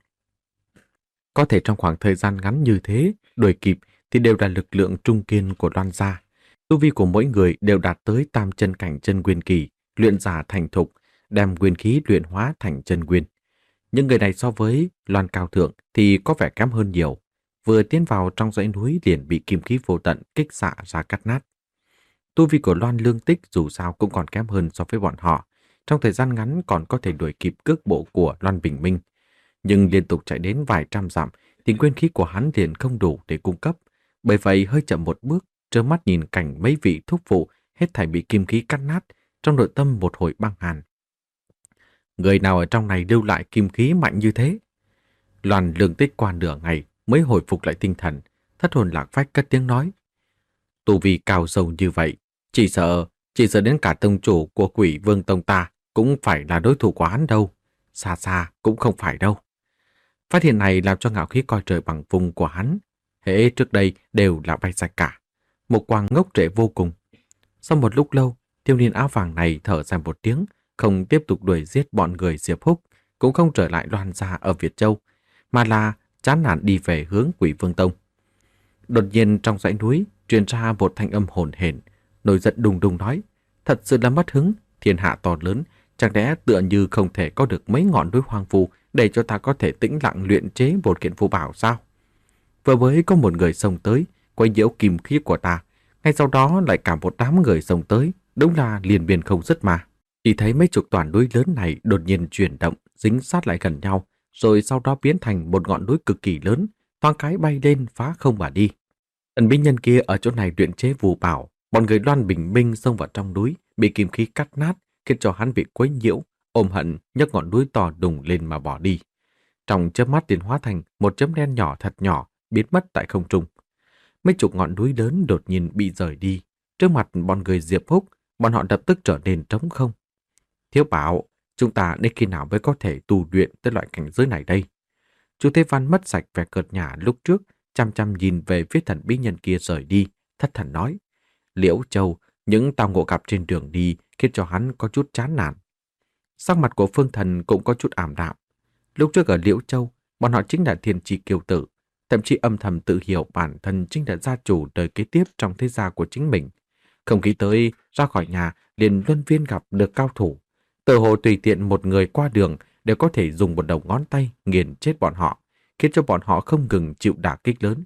Có thể trong khoảng thời gian ngắn như thế, đuổi kịp thì đều là lực lượng trung kiên của Loan gia. Tu vi của mỗi người đều đạt tới tam chân cảnh chân nguyên kỳ, luyện giả thành thục, đem nguyên khí luyện hóa thành chân nguyên. Nhưng người này so với Loan Cao Thượng thì có vẻ kém hơn nhiều. Vừa tiến vào trong dãy núi liền bị kim khí vô tận kích xạ ra cắt nát. Tu vi của Loan Lương Tích dù sao cũng còn kém hơn so với bọn họ. Trong thời gian ngắn còn có thể đuổi kịp cước bộ của Loan Bình Minh. Nhưng liên tục chạy đến vài trăm dặm thì nguyên khí của hắn liền không đủ để cung cấp. Bởi vậy hơi chậm một bước, trơ mắt nhìn cảnh mấy vị thúc phụ hết thảy bị kim khí cắt nát, trong nội tâm một hồi băng hàn. Người nào ở trong này lưu lại kim khí mạnh như thế? Loan Lương Tích qua nửa ngày mới hồi phục lại tinh thần, thất hồn lạc phách cất tiếng nói. Tu vi cao sâu như vậy, chỉ sợ, chỉ sợ đến cả tông chủ của Quỷ Vương Tông ta cũng phải là đối thủ của hắn đâu. Xa xa cũng không phải đâu. Phát hiện này làm cho ngạo khí coi trời bằng vùng của hắn, hễ trước đây đều là bay sạch cả. Một quang ngốc trệ vô cùng. Sau một lúc lâu, thiếu niên áo vàng này thở dài một tiếng, không tiếp tục đuổi giết bọn người Diệp Húc, cũng không trở lại Loan gia ở Việt Châu, mà là chán nản đi về hướng Quỷ Vương Tông. Đột nhiên trong dãy núi truyền ra một thanh âm hồn hển, nổi giận đùng đùng nói: thật sự là mất hứng, thiên hạ to lớn, chẳng lẽ tựa như không thể có được mấy ngọn núi hoang vu để cho ta có thể tĩnh lặng luyện chế một kiện phù bảo sao? Vừa mới có một người xông tới quấy nhiễu kim khí của ta, Ngay sau đó lại cả một đám người xông tới, đúng là liền miên không dứt mà. Chỉ thấy mấy chục toàn núi lớn này đột nhiên chuyển động, dính sát lại gần nhau, rồi sau đó biến thành một ngọn núi cực kỳ lớn, thoáng cái bay lên phá không mà đi. Ẩn binh nhân kia ở chỗ này luyện chế phù bảo, bọn người Loan Bình Minh xông vào trong núi, bị kim khí cắt nát, khiến cho hắn bị quấy nhiễu, ôm hận nhấc ngọn núi to đùng lên mà bỏ đi. Trong chớp mắt liền hóa thành một chấm đen nhỏ thật nhỏ, biến mất tại không trung. Mấy chục ngọn núi lớn đột nhiên bị rời đi. Trước mặt bọn người Diệp Húc, bọn họ lập tức trở nên trống không. Thiếu bảo, chúng ta đến khi nào mới có thể tu luyện tới loại cảnh giới này đây? Chu Thế Văn mất sạch vẻ cợt nhả lúc trước, chăm chăm nhìn về phía thần bí nhân kia rời đi, thất thần nói. Liễu Châu, những tao ngộ gặp trên đường đi khiến cho hắn có chút chán nản. Sắc mặt của Phương Thần cũng có chút ảm đạm. Lúc trước ở Liễu Châu, bọn họ chính là thiên tri kiêu tử, thậm chí âm thầm tự hiểu bản thân chính là gia chủ đời kế tiếp trong thế gia của chính mình. Không nghĩ tới ra khỏi nhà liền luân viên gặp được cao thủ. Tự hồ tùy tiện một người qua đường đều có thể dùng một đầu ngón tay nghiền chết bọn họ, khiến cho bọn họ không ngừng chịu đả kích lớn.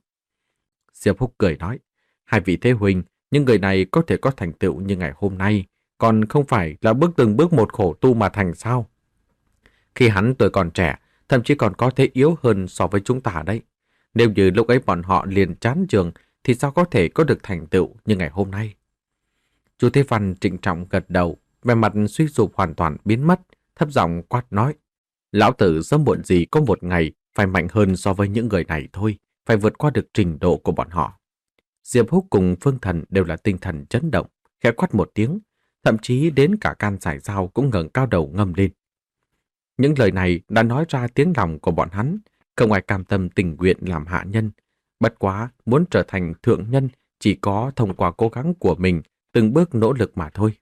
Diệp Húc cười nói, hai vị thế huynh, những người này có thể có thành tựu như ngày hôm nay, còn không phải là bước từng bước một khổ tu mà thành sao? Khi hắn tuổi còn trẻ, thậm chí còn có thể yếu hơn so với chúng ta đấy. Nếu như lúc ấy bọn họ liền chán trường, thì sao có thể có được thành tựu như ngày hôm nay? Chu Thế Văn trịnh trọng gật đầu, vẻ mặt suy sụp hoàn toàn biến mất, thấp giọng quát nói. Lão tử sớm muộn gì có một ngày phải mạnh hơn so với những người này thôi, phải vượt qua được trình độ của bọn họ. Diệp Húc cùng Phương Thần đều là tinh thần chấn động, khẽ quát một tiếng, thậm chí đến cả can giải dao cũng ngẩng cao đầu ngâm lên. Những lời này đã nói ra tiếng lòng của bọn hắn, không ai cam tâm tình nguyện làm hạ nhân. Bất quá muốn trở thành thượng nhân chỉ có thông qua cố gắng của mình, từng bước nỗ lực mà thôi.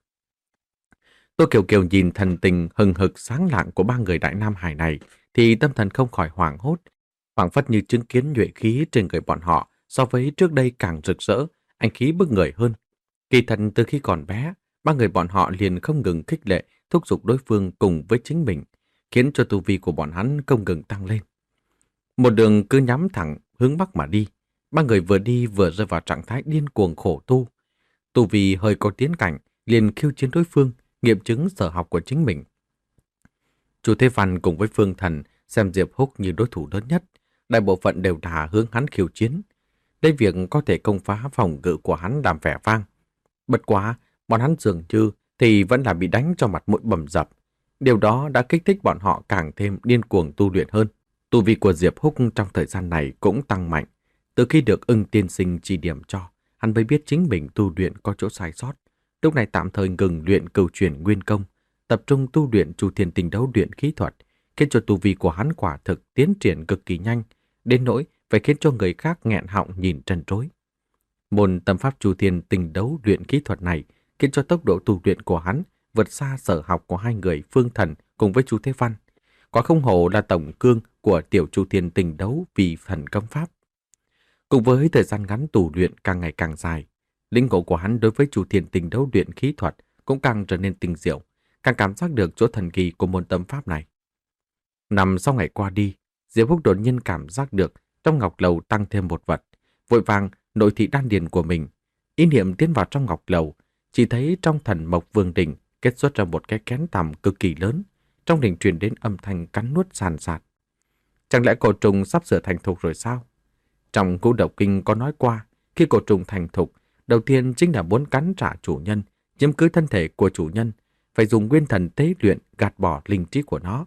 Tô Kiều Kiều nhìn thần tình hừng hực sáng lạng của ba người Đại Nam Hải này thì tâm thần không khỏi hoảng hốt, phảng phất như chứng kiến nhuệ khí trên người bọn họ so với trước đây càng rực rỡ, anh khí bức người hơn. Kỳ thật từ khi còn bé, ba người bọn họ liền không ngừng khích lệ, thúc giục đối phương cùng với chính mình, khiến cho tu vi của bọn hắn không ngừng tăng lên. Một đường cứ nhắm thẳng hướng bắc mà đi, ba người vừa đi vừa rơi vào trạng thái điên cuồng khổ tu. Tu vi hơi có tiến cảnh, liền khiêu chiến đối phương, nghiệm chứng sở học của chính mình. Chu Thế Văn cùng với Phương Thần xem Diệp Húc như đối thủ lớn nhất, đại bộ phận đều đã hướng hắn khiêu chiến. Đây việc có thể công phá phòng ngự của hắn làm vẻ vang. Bất quá, bọn hắn dường như thì vẫn là bị đánh cho mặt mũi bầm dập. Điều đó đã kích thích bọn họ càng thêm điên cuồng tu luyện hơn. Tu vi của Diệp Húc trong thời gian này cũng tăng mạnh. Từ khi được Ưng tiên sinh chỉ điểm cho, hắn mới biết chính mình tu luyện có chỗ sai sót. Lúc này tạm thời ngừng luyện cửu chuyển nguyên công, tập trung tu luyện Chu Thiên Tinh Đấu luyện khí thuật, khiến cho tu vi của hắn quả thực tiến triển cực kỳ nhanh, đến nỗi phải khiến cho người khác nghẹn họng nhìn trân trối. Môn tâm pháp Chu Thiên Tinh Đấu luyện khí thuật này khiến cho tốc độ tu luyện của hắn vượt xa sở học của hai người Phương Thần cùng với Chu Thế Văn. Quả không hổ là tổng cương của tiểu Chu Thiên Tinh Đấu vì thần công pháp. Cùng với thời gian ngắn tu luyện càng ngày càng dài, linh ngộ của hắn đối với Chu Thiên Tinh Đấu luyện khí thuật cũng càng trở nên tinh diệu, càng cảm giác được chỗ thần kỳ của môn tâm pháp này. Nằm sau ngày qua đi, Diệp Húc đột nhiên cảm giác được trong ngọc lầu tăng thêm một vật, vội vàng nội thị đan điền của mình, ý niệm tiến vào trong ngọc lầu, chỉ thấy trong thần mộc vương đỉnh kết xuất ra một cái kén tằm cực kỳ lớn, trong đỉnh truyền đến âm thanh cắn nuốt sàn sạt. Chẳng lẽ cổ trùng sắp sửa thành thục rồi sao? Trong Ngũ Độc Kinh có nói qua, khi cổ trùng thành thục, đầu tiên chính là muốn cắn trả chủ nhân, chiếm cứ thân thể của chủ nhân, phải dùng nguyên thần tế luyện gạt bỏ linh trí của nó.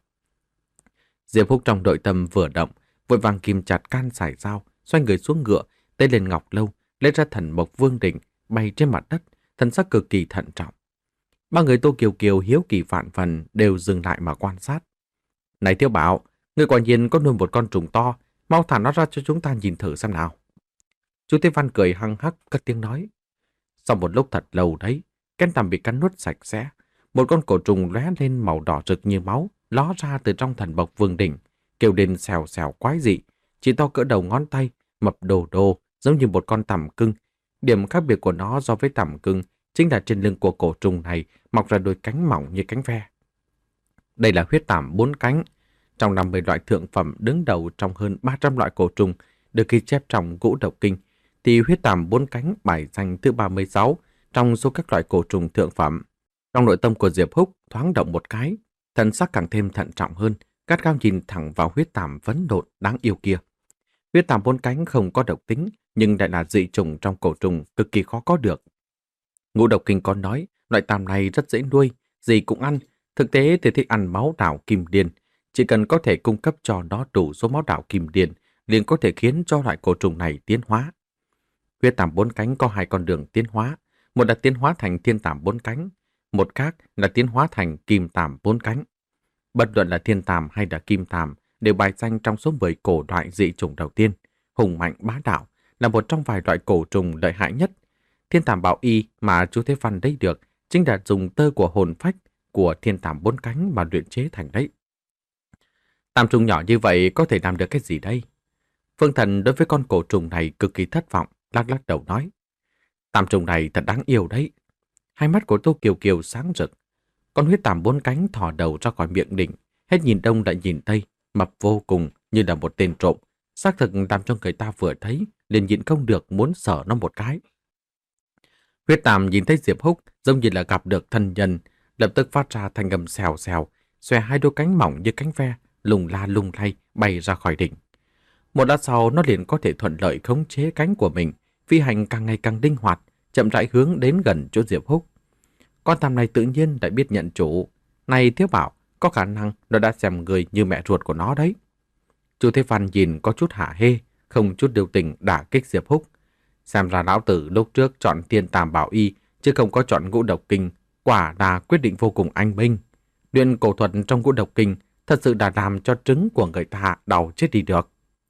Diệp Húc trong nội tâm vừa động, vội vàng kìm chặt can sải dao, xoay người xuống ngựa, tay lên ngọc lâu, lấy ra thần mộc vương đỉnh, bay trên mặt đất, thần sắc cực kỳ thận trọng. Ba người Tô Kiều Kiều hiếu kỳ vạn phần đều dừng lại mà quan sát. Này Tiêu Bảo, người quả nhiên có nuôi một con trùng to, mau thả nó ra cho chúng ta nhìn thử xem nào. Chú Thế Văn cười hăng hắc cất tiếng nói. Sau một lúc thật lâu đấy, kén tằm bị cắn nuốt sạch sẽ, một con cổ trùng lóe lên màu đỏ rực như máu, ló ra từ trong thần mộc vương đỉnh, kêu lên xèo xèo quái dị, chỉ to cỡ đầu ngón tay, mập đồ đồ, giống như một con tằm cưng. Điểm khác biệt của nó so với tằm cưng chính là trên lưng của cổ trùng này mọc ra đôi cánh mỏng như cánh ve. Đây là huyết tằm bốn cánh, trong năm mươi loại thượng phẩm đứng đầu trong hơn ba trăm loại cổ trùng được ghi chép trong Ngũ Độc Kinh, thì huyết tàm bốn cánh bài danh thứ ba mươi sáu trong số các loại cổ trùng thượng phẩm. Trong nội tâm của Diệp Húc thoáng động một cái, thần sắc càng thêm thận trọng hơn, gắt gao nhìn thẳng vào huyết tàm vấn độn đáng yêu kia. Huyết tàm bốn cánh không có độc tính, nhưng lại là dị trùng trong cổ trùng cực kỳ khó có được. Ngũ Độc Kinh có nói, loại tàm này rất dễ nuôi, gì cũng ăn. Thực tế thì thích ăn máu đảo kim điền, chỉ cần có thể cung cấp cho nó đủ số máu đảo kim điền, liền có thể khiến cho loại cổ trùng này tiến hóa. Huyết tàm bốn cánh có hai con đường tiến hóa, một là tiến hóa thành thiên tàm bốn cánh, một khác là tiến hóa thành kim tàm bốn cánh. Bất luận là thiên tàm hay là kim tàm đều bài danh trong số mười cổ loại dị trùng đầu tiên, hùng mạnh bá đạo, là một trong vài loại cổ trùng lợi hại nhất. Thiên tàm bảo y mà chú Thế Văn lấy được chính là dùng tơ của hồn phách của thiên tàm bốn cánh mà luyện chế thành đấy. Tàm trùng nhỏ như vậy có thể làm được cái gì đây? Phương Thần đối với con cổ trùng này cực kỳ thất vọng, lắc lắc đầu nói. Tàm trùng này thật đáng yêu đấy. Hai mắt của Tô Kiều Kiều sáng rực. Con huyết tàm bốn cánh thò đầu ra khỏi miệng đỉnh, hết nhìn đông lại nhìn tây, mập vô cùng như là một tên trộm. Xác thực làm cho người ta vừa thấy, liền nhịn không được muốn sờ nó một cái. Huyết tàm nhìn thấy Diệp Húc giống như là gặp được thân nhân, lập tức phát ra thanh âm xèo xèo, xòe hai đôi cánh mỏng như cánh ve, lùng la lung lay bay ra khỏi đỉnh. Một lát sau nó liền có thể thuận lợi khống chế cánh của mình, phi hành càng ngày càng linh hoạt, chậm rãi hướng đến gần chỗ Diệp Húc. Con tàm này tự nhiên đã biết nhận chủ. Này Thiếu Bảo, có khả năng nó đã xem người như mẹ ruột của nó đấy. Chu Thế Văn nhìn có chút hả hê, không chút điều tình đả kích Diệp Húc. Xem ra lão tử lúc trước chọn thiên tàm bảo y, chứ không có chọn ngũ độc kinh, quả là quyết định vô cùng anh minh. Luyện cổ thuật trong ngũ độc kinh thật sự đã làm cho trứng của người ta đau chết đi được.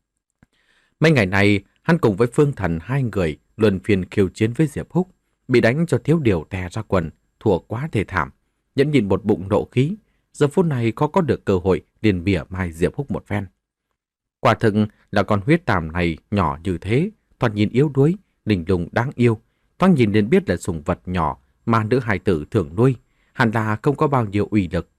Mấy ngày này, hắn cùng với Phương Thần hai người luân phiên khiêu chiến với Diệp Húc, bị đánh cho thiếu điều tè ra quần, thua quá thê thảm, nhẫn nhịn một bụng nộ khí. Giờ phút này khó có được cơ hội liền bỉa mai Diệp Húc một phen. Quả thực là con huyết tàm này nhỏ như thế, thoạt nhìn yếu đuối, linh lung đáng yêu, thoáng nhìn liền biết là sủng vật nhỏ mà nữ hài tử thường nuôi, hẳn là không có bao nhiêu uy lực.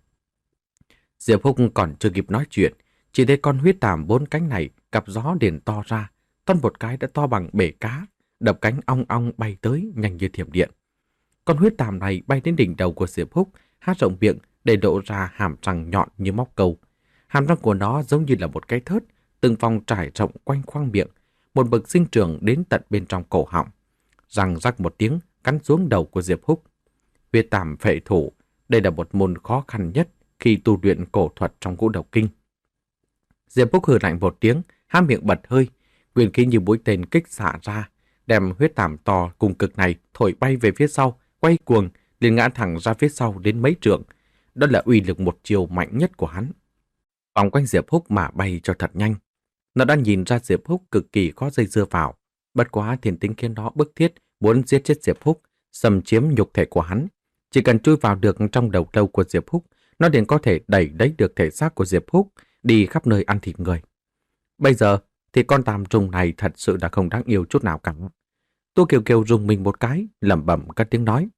Diệp Húc còn chưa kịp nói chuyện, chỉ thấy con huyết tàm bốn cánh này cặp gió liền to ra, toan một cái đã to bằng bể cá, đập cánh ong ong bay tới nhanh như thiểm điện. Con huyết tàm này bay đến đỉnh đầu của Diệp Húc, há rộng miệng để lộ ra hàm răng nhọn như móc câu. Hàm răng của nó giống như là một cái thớt, từng vòng trải rộng quanh khoang miệng, một bậc sinh trưởng đến tận bên trong cổ họng. Răng rắc một tiếng cắn xuống đầu của Diệp Húc. Huyết tàm phệ thủ, đây là một môn khó khăn nhất khi tu luyện cổ thuật trong ngũ độc kinh. Diệp Húc hừ lạnh một tiếng, há miệng bật hơi, quyền khí như mũi tên kích xạ ra, đem huyết tàm to cùng cực này thổi bay về phía sau, quay cuồng, liền ngã thẳng ra phía sau đến mấy trượng. Đó là uy lực một chiều mạnh nhất của hắn. Vòng quanh Diệp Húc mà bay cho thật nhanh. Nó đã nhìn ra Diệp Húc cực kỳ khó dây dưa vào. Bất quá thiên tính khiến nó bức thiết muốn giết chết Diệp Húc, xâm chiếm nhục thể của hắn. Chỉ cần chui vào được trong đầu lâu của Diệp Húc, nó liền có thể đẩy lấy được thể xác của Diệp Húc đi khắp nơi ăn thịt người. Bây giờ thì con tàm trùng này thật sự đã không đáng yêu chút nào cả. Tô Kiều Kiều rùng mình một cái, lẩm bẩm cất tiếng nói.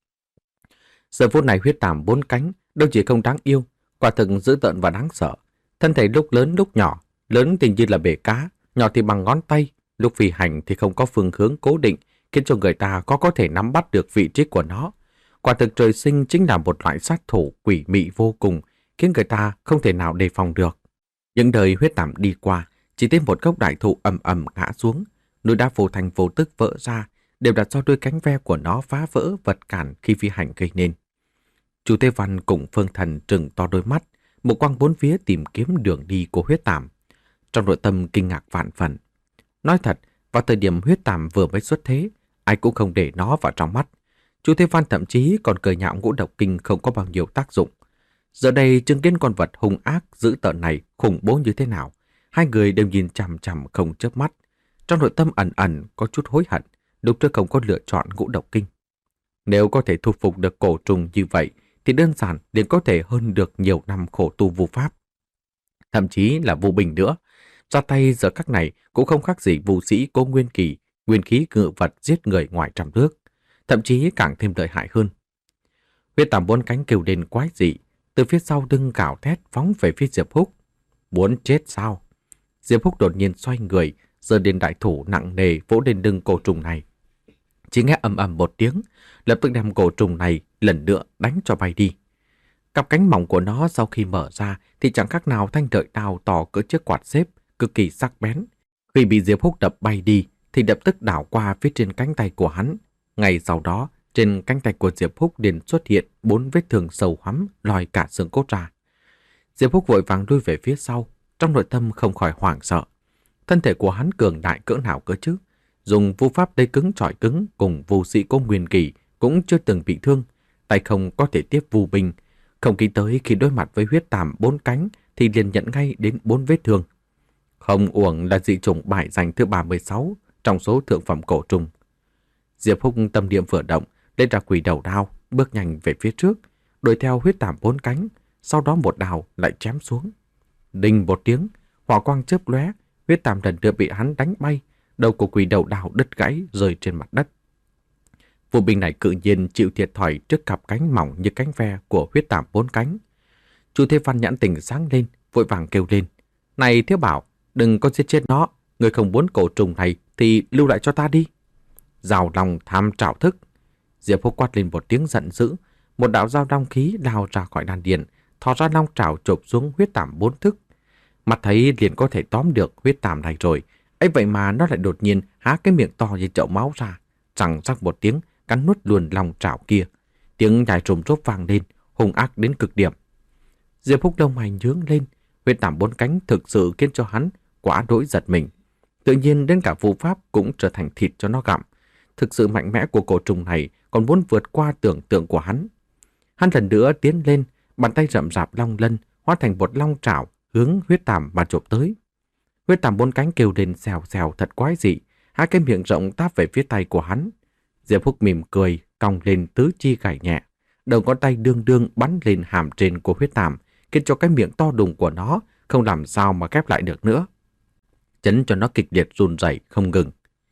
Giờ phút này huyết tàm bốn cánh đâu chỉ không đáng yêu, quả thực dữ tợn và đáng sợ. Thân thể lúc lớn lúc nhỏ, lớn thì như là bể cá, nhỏ thì bằng ngón tay, lúc phi hành thì không có phương hướng cố định, khiến cho người ta có có thể nắm bắt được vị trí của nó. Quả thực trời sinh chính là một loại sát thủ quỷ mị vô cùng, khiến người ta không thể nào đề phòng được. Những đời huyết tàm đi qua, chỉ thấy một gốc đại thụ ầm ầm ngã xuống, núi đá vô thành vô tức vỡ ra, đều là do đôi cánh ve của nó phá vỡ vật cản khi phi hành gây nên. Chu Thế Văn cùng Phương Thần trừng to đôi mắt, một quang bốn phía tìm kiếm đường đi của huyết tàm. Trong nội tâm kinh ngạc vạn phần. Nói thật, vào thời điểm huyết tàm vừa mới xuất thế, ai cũng không để nó vào trong mắt. Chu Thế Văn thậm chí còn cười nhạo ngũ độc kinh không có bao nhiêu tác dụng. Giờ đây chứng kiến con vật hung ác dữ tợn này khủng bố như thế nào, hai người đều nhìn chằm chằm không chớp mắt. Trong nội tâm ẩn ẩn có chút hối hận, lúc trước không có lựa chọn ngũ độc kinh. Nếu có thể thu phục được cổ trùng như vậy, thì đơn giản liền có thể hơn được nhiều năm khổ tu vô pháp. Thậm chí là vô bình nữa. Ra tay giờ các này cũng không khác gì vũ sĩ Cố Nguyên Kỳ, nguyên khí ngự vật giết người ngoài trăm nước. Thậm chí càng thêm lợi hại hơn. Huyết tàm bốn cánh kêu lên quái dị, từ phía sau lưng gào thét phóng về phía Diệp Húc. Muốn chết sao? Diệp Húc đột nhiên xoay người, giơ lên đại thủ nặng nề vỗ lên lưng cổ trùng này. Chỉ nghe ầm ầm một tiếng, lập tức đem cổ trùng này lần nữa đánh cho bay đi. Cặp cánh mỏng của nó sau khi mở ra thì chẳng khác nào thanh lợi đao to cỡ chiếc quạt xếp, cực kỳ sắc bén. Khi bị Diệp Húc đập bay đi thì lập tức đảo qua phía trên cánh tay của hắn. Ngay sau đó, trên cánh tay của Diệp Húc liền xuất hiện bốn vết thương sâu hoắm lòi cả xương cốt ra. Diệp Húc vội vàng lui về phía sau, trong nội tâm không khỏi hoảng sợ. Thân thể của hắn cường đại cỡ nào cơ chứ? Dùng vu pháp tê cứng chọi cứng cùng vu sĩ có nguyên kỳ cũng chưa từng bị thương, tay không có thể tiếp vu binh. Không nghĩ tới khi đối mặt với huyết tàm bốn cánh thì liền nhận ngay đến bốn vết thương. Không uổng là dị chủng bại danh thứ ba mươi sáu trong số thượng phẩm cổ trùng. Diệp Húc tâm niệm vừa động, lấy ra quỷ đầu đao, bước nhanh về phía trước, đuổi theo huyết tàm bốn cánh, sau đó một đao lại chém xuống. Đinh một tiếng, hỏa quang chớp lóe, huyết tàm lần nữa bị hắn đánh bay, đầu của quỷ đầu đao đứt gãy rơi trên mặt đất. Vụ binh này tự nhiên chịu thiệt thòi trước cặp cánh mỏng như cánh ve của huyết tàm bốn cánh. Chu Thế Văn nhãn tình sáng lên, vội vàng kêu lên: "Này Thiếu Bảo, đừng có giết chết nó, người không muốn cổ trùng này thì lưu lại cho ta đi." Dao long tham trảo thức. Diệp Húc quát lên một tiếng giận dữ, một đạo dao long khí lao ra khỏi đan điền, thò ra long trảo chộp xuống huyết tàm bốn thức. Mặt thấy liền có thể tóm được huyết tàm này rồi, ấy vậy mà nó lại đột nhiên há cái miệng to như chậu máu ra, chẳng rắc một tiếng cắn nuốt luôn long trảo kia. Tiếng nhai trồm trốp vang lên, hung ác đến cực điểm. Diệp Húc lông mày nhướng lên, huyết tàm bốn cánh thực sự khiến cho hắn quá đỗi giật mình. Tự nhiên đến cả vu pháp cũng trở thành thịt cho nó gặm. Thực sự mạnh mẽ của cổ trùng này còn muốn vượt qua tưởng tượng của hắn. Hắn lần nữa tiến lên, bàn tay rậm rạp long lân hóa thành một long trảo hướng huyết tàm mà chộp tới. Huyết tàm bốn cánh kêu lên xèo xèo thật quái dị, hai cái miệng rộng táp về phía tay của hắn. Diệp Húc mỉm cười, cong lên tứ chi gảy nhẹ, đầu ngón tay đương đương bắn lên hàm trên của huyết tàm, khiến cho cái miệng to đùng của nó không làm sao mà khép lại được nữa, chấn cho nó kịch liệt run rẩy không ngừng.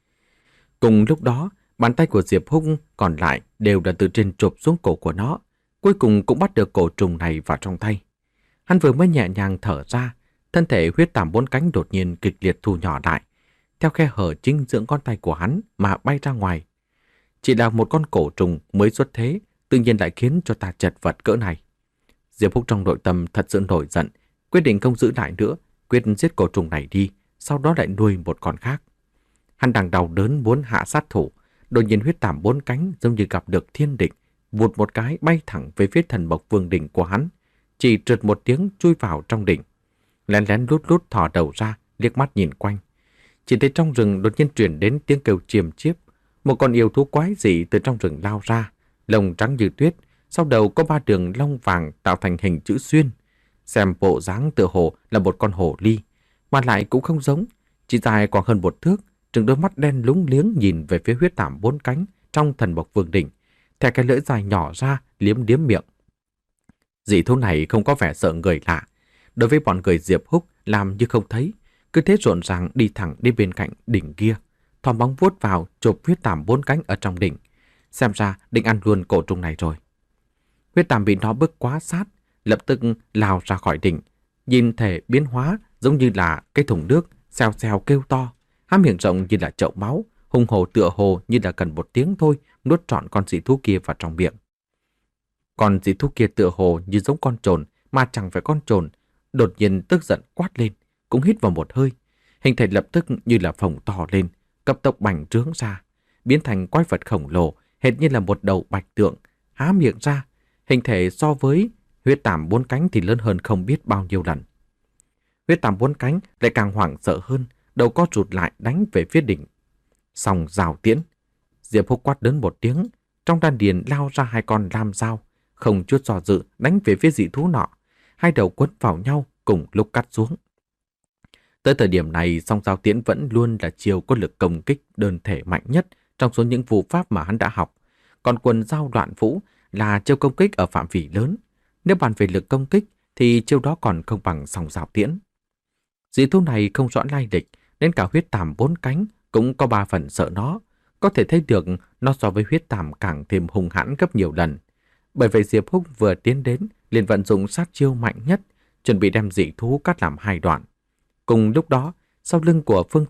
Cùng lúc đó, bàn tay của Diệp Húc còn lại đều đã từ trên chộp xuống cổ của nó, cuối cùng cũng bắt được cổ trùng này vào trong tay. Hắn vừa mới nhẹ nhàng thở ra, thân thể huyết tàm bốn cánh đột nhiên kịch liệt thu nhỏ lại, theo khe hở chính giữa ngón tay của hắn mà bay ra ngoài. Chỉ là một con cổ trùng mới xuất thế, tự nhiên lại khiến cho ta chật vật cỡ này. Diệp Húc trong nội tâm thật sự nổi giận, quyết định không giữ lại nữa, quyết giết cổ trùng này đi, sau đó lại nuôi một con khác. Hắn đang đau đớn muốn hạ sát thủ, đột nhiên huyết tàm bốn cánh giống như gặp được thiên địch, vụt một cái bay thẳng về phía thần mộc vương đỉnh của hắn, chỉ trượt một tiếng chui vào trong đỉnh. Lén lén lút lút thò đầu ra, liếc mắt nhìn quanh. Chỉ thấy trong rừng đột nhiên truyền đến tiếng kêu chiêm chiếp. Một con yêu thú quái dị từ trong rừng lao ra, lông trắng như tuyết, sau đầu có ba đường lông vàng tạo thành hình chữ xuyên. Xem bộ dáng tựa hồ là một con hổ ly, mà lại cũng không giống, chỉ dài khoảng hơn một thước, trừng đôi mắt đen lúng liếng nhìn về phía huyết tàm bốn cánh trong thần mộc vương đỉnh, thè cái lưỡi dài nhỏ ra liếm liếm miệng. Dị thú này không có vẻ sợ người lạ, đối với bọn người Diệp Húc làm như không thấy, cứ thế rộn ràng đi thẳng đến bên cạnh đỉnh kia, thò móng vuốt vào chộp huyết tàm bốn cánh ở trong đỉnh. Xem ra định ăn luôn cổ trùng này rồi. Huyết tàm bị nó bước quá sát, lập tức lao ra khỏi đỉnh, nhìn thể biến hóa giống như là cái thùng nước, xèo xèo kêu to, há miệng rộng như là chậu máu, hùng hổ tựa hồ như là cần một tiếng thôi nuốt trọn con dị thú kia vào trong miệng. Con dị thú kia tựa hồ như giống con trồn mà chẳng phải con trồn, đột nhiên tức giận quát lên, cũng hít vào một hơi, hình thể lập tức như là phồng to lên, cấp tốc bành trướng ra, biến thành quái vật khổng lồ, hệt như là một đầu bạch tượng, há miệng ra, hình thể so với huyết tàm bốn cánh thì lớn hơn không biết bao nhiêu lần. Huyết tàm bốn cánh lại càng hoảng sợ hơn, đầu co rụt lại đánh về phía đỉnh. Xong rào tiễn, Diệp Húc quát lớn một tiếng, trong đan điền lao ra hai con lam dao, không chút do dự đánh về phía dị thú nọ, hai đầu quấn vào nhau cùng lúc cắt xuống. Tới thời điểm này, song dao tiễn vẫn luôn là chiêu có lực công kích đơn thể mạnh nhất trong số những phù pháp mà hắn đã học, còn quần dao loạn vũ là chiêu công kích ở phạm vi lớn. Nếu bàn về lực công kích thì chiêu đó còn không bằng song dao tiễn. Dị thú này không rõ lai lịch, nên cả huyết tàm bốn cánh cũng có ba phần sợ nó, có thể thấy được nó so với huyết tàm càng thêm hung hãn gấp nhiều lần. Bởi vậy Diệp Húc vừa tiến đến liền vận dụng sát chiêu mạnh nhất, chuẩn bị đem dị thú cắt làm hai đoạn. Cùng lúc đó, sau lưng của Phương Thần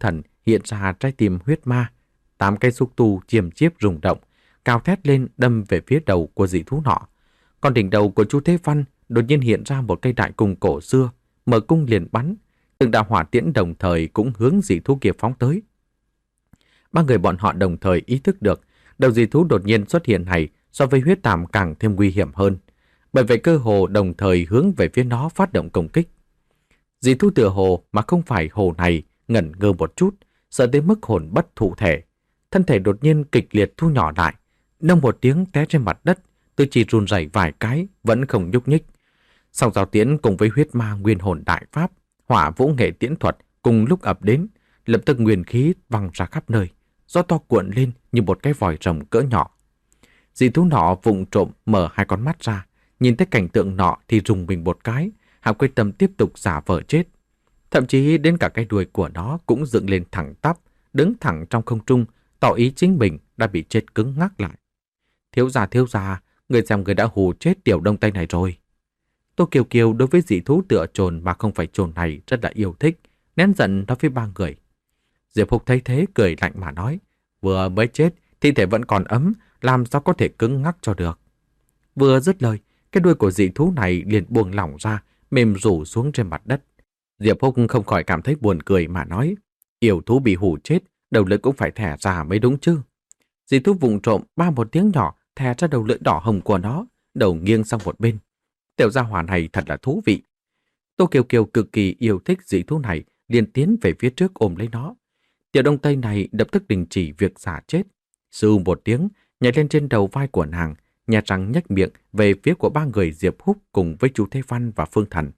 hiện ra trái tim huyết ma. Tám cây xúc tu chiêm chiếp rung động, cao thét lên đâm về phía đầu của dị thú nọ. Còn đỉnh đầu của chú Thế Văn đột nhiên hiện ra một cây đại cung cổ xưa, mở cung liền bắn. Từng đạo hỏa tiễn đồng thời cũng hướng dị thú kia phóng tới. Ba người bọn họ đồng thời ý thức được đầu dị thú đột nhiên xuất hiện này so với huyết tàm càng thêm nguy hiểm hơn. Bởi vậy cơ hồ đồng thời hướng về phía nó phát động công kích. Dị thú tựa hồ mà không phải hồ này ngẩn ngơ một chút, sợ đến mức hồn bất thụ thể. Thân thể đột nhiên kịch liệt thu nhỏ lại, nông một tiếng té trên mặt đất, tôi chỉ run rẩy vài cái vẫn không nhúc nhích. Song giao tiễn cùng với huyết ma nguyên hồn đại pháp, hỏa vũ nghệ tiễn thuật cùng lúc ập đến, lập tức nguyên khí văng ra khắp nơi, gió to cuộn lên như một cái vòi rồng cỡ nhỏ. Dị thú nọ vụng trộm mở hai con mắt ra, nhìn thấy cảnh tượng nọ thì rùng mình một cái, hạ quyết tâm tiếp tục giả vờ chết. Thậm chí đến cả cái đuôi của nó cũng dựng lên thẳng tắp, đứng thẳng trong không trung, tỏ ý chính mình đã bị chết cứng ngắc lại. Thiếu gia thiếu gia, người xem người đã hù chết tiểu đông tây này rồi. Tô Kiều Kiều đối với dị thú tựa trồn mà không phải trồn này rất là yêu thích, nén giận nói với ba người. Diệp Húc thấy thế cười lạnh mà nói, vừa mới chết, thi thể vẫn còn ấm, làm sao có thể cứng ngắc cho được. Vừa dứt lời, cái đuôi của dị thú này liền buông lỏng ra, mềm rủ xuống trên mặt đất. Diệp Húc không khỏi cảm thấy buồn cười mà nói, yêu thú bị hù chết, đầu lưỡi cũng phải thẻ ra mới đúng chứ. Dị thú vụng trộm ba một tiếng nhỏ thè ra đầu lưỡi đỏ hồng của nó, đầu nghiêng sang một bên. Tiểu gia hỏa này thật là thú vị. Tô Kiều Kiều cực kỳ yêu thích dị thú này, liền tiến về phía trước ôm lấy nó. Tiểu đông tây này lập tức đình chỉ việc giả chết. Sư một tiếng, nhảy lên trên đầu vai của nàng, nhà răng nhếch miệng về phía của ba người Diệp Húc cùng với chú Thế Văn và Phương Thần.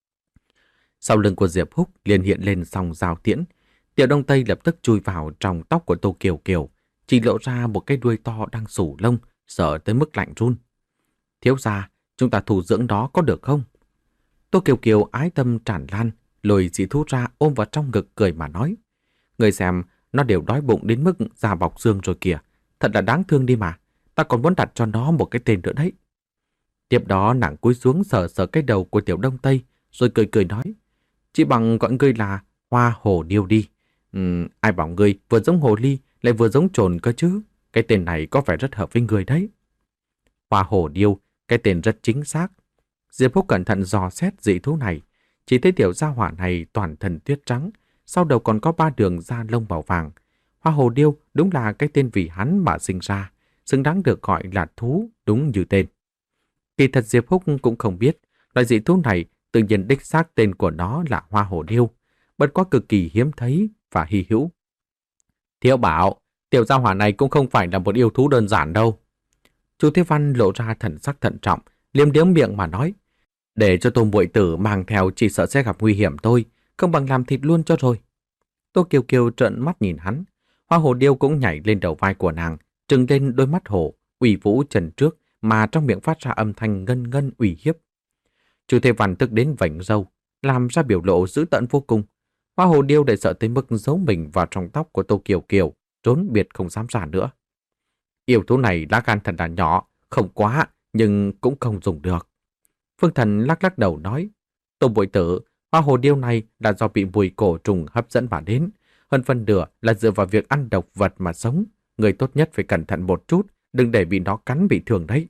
Sau lưng của Diệp Húc liền hiện lên song dao tiễn. Tiểu đông tây lập tức chui vào trong tóc của Tô Kiều Kiều, chỉ lộ ra một cái đuôi to đang sủ lông, sợ tới mức lạnh run. Thiếu gia, chúng ta thủ dưỡng đó có được không? Tô Kiều Kiều ái tâm tràn lan, lôi dị thú ra ôm vào trong ngực cười mà nói. Người xem, nó đều đói bụng đến mức da bọc xương rồi kìa. Thật là đáng thương đi mà. Ta còn muốn đặt cho nó một cái tên nữa đấy. Tiếp đó nàng cúi xuống sờ sờ cái đầu của tiểu đông tây, rồi cười cười nói. Chỉ bằng gọi ngươi là Hoa Hồ Điêu đi. Uhm, ai bảo ngươi vừa giống hồ ly lại vừa giống trồn cơ chứ. Cái tên này có vẻ rất hợp với ngươi đấy. Hoa Hồ Điêu, cái tên rất chính xác. Diệp Húc cẩn thận dò xét dị thú này, chỉ thấy tiểu gia hỏa này toàn thân tuyết trắng, sau đầu còn có ba đường da lông màu vàng. Hoa Hồ Điêu đúng là cái tên vì hắn mà sinh ra, xứng đáng được gọi là thú đúng như tên. Kỳ thật Diệp Húc cũng không biết, loài dị thú này tự nhiên đích xác tên của nó là Hoa Hồ Điêu, bất quá cực kỳ hiếm thấy và hy hữu. Thiếu bảo, tiểu gia hỏa này cũng không phải là một yêu thú đơn giản đâu. Chú Thế Văn lộ ra thần sắc thận trọng, liếm điếm miệng mà nói. Để cho Tô Muội Tử mang theo chỉ sợ sẽ gặp nguy hiểm thôi, không bằng làm thịt luôn cho rồi. Tô Kiều Kiều trợn mắt nhìn hắn. Hoa Hồ Điêu cũng nhảy lên đầu vai của nàng, trừng lên đôi mắt hổ, ủy vũ trần trước mà trong miệng phát ra âm thanh ngân ngân ủy hiếp. Chú Thế Văn tức đến vảnh râu, làm ra biểu lộ dữ tợn vô cùng. Hoa Hồ Điêu để sợ tới mức giấu mình vào trong tóc của Tô Kiều Kiều, trốn biệt không dám ra nữa. Yêu thú này lá gan thật là nhỏ, không quá, nhưng cũng không dùng được. Phương Thần lắc lắc đầu nói, Tô Muội Tử, Hoa Hồ Điêu này là do bị mùi cổ trùng hấp dẫn mà đến, hơn phân nửa là dựa vào việc ăn độc vật mà sống. Người tốt nhất phải cẩn thận một chút, đừng để bị nó cắn bị thương đấy.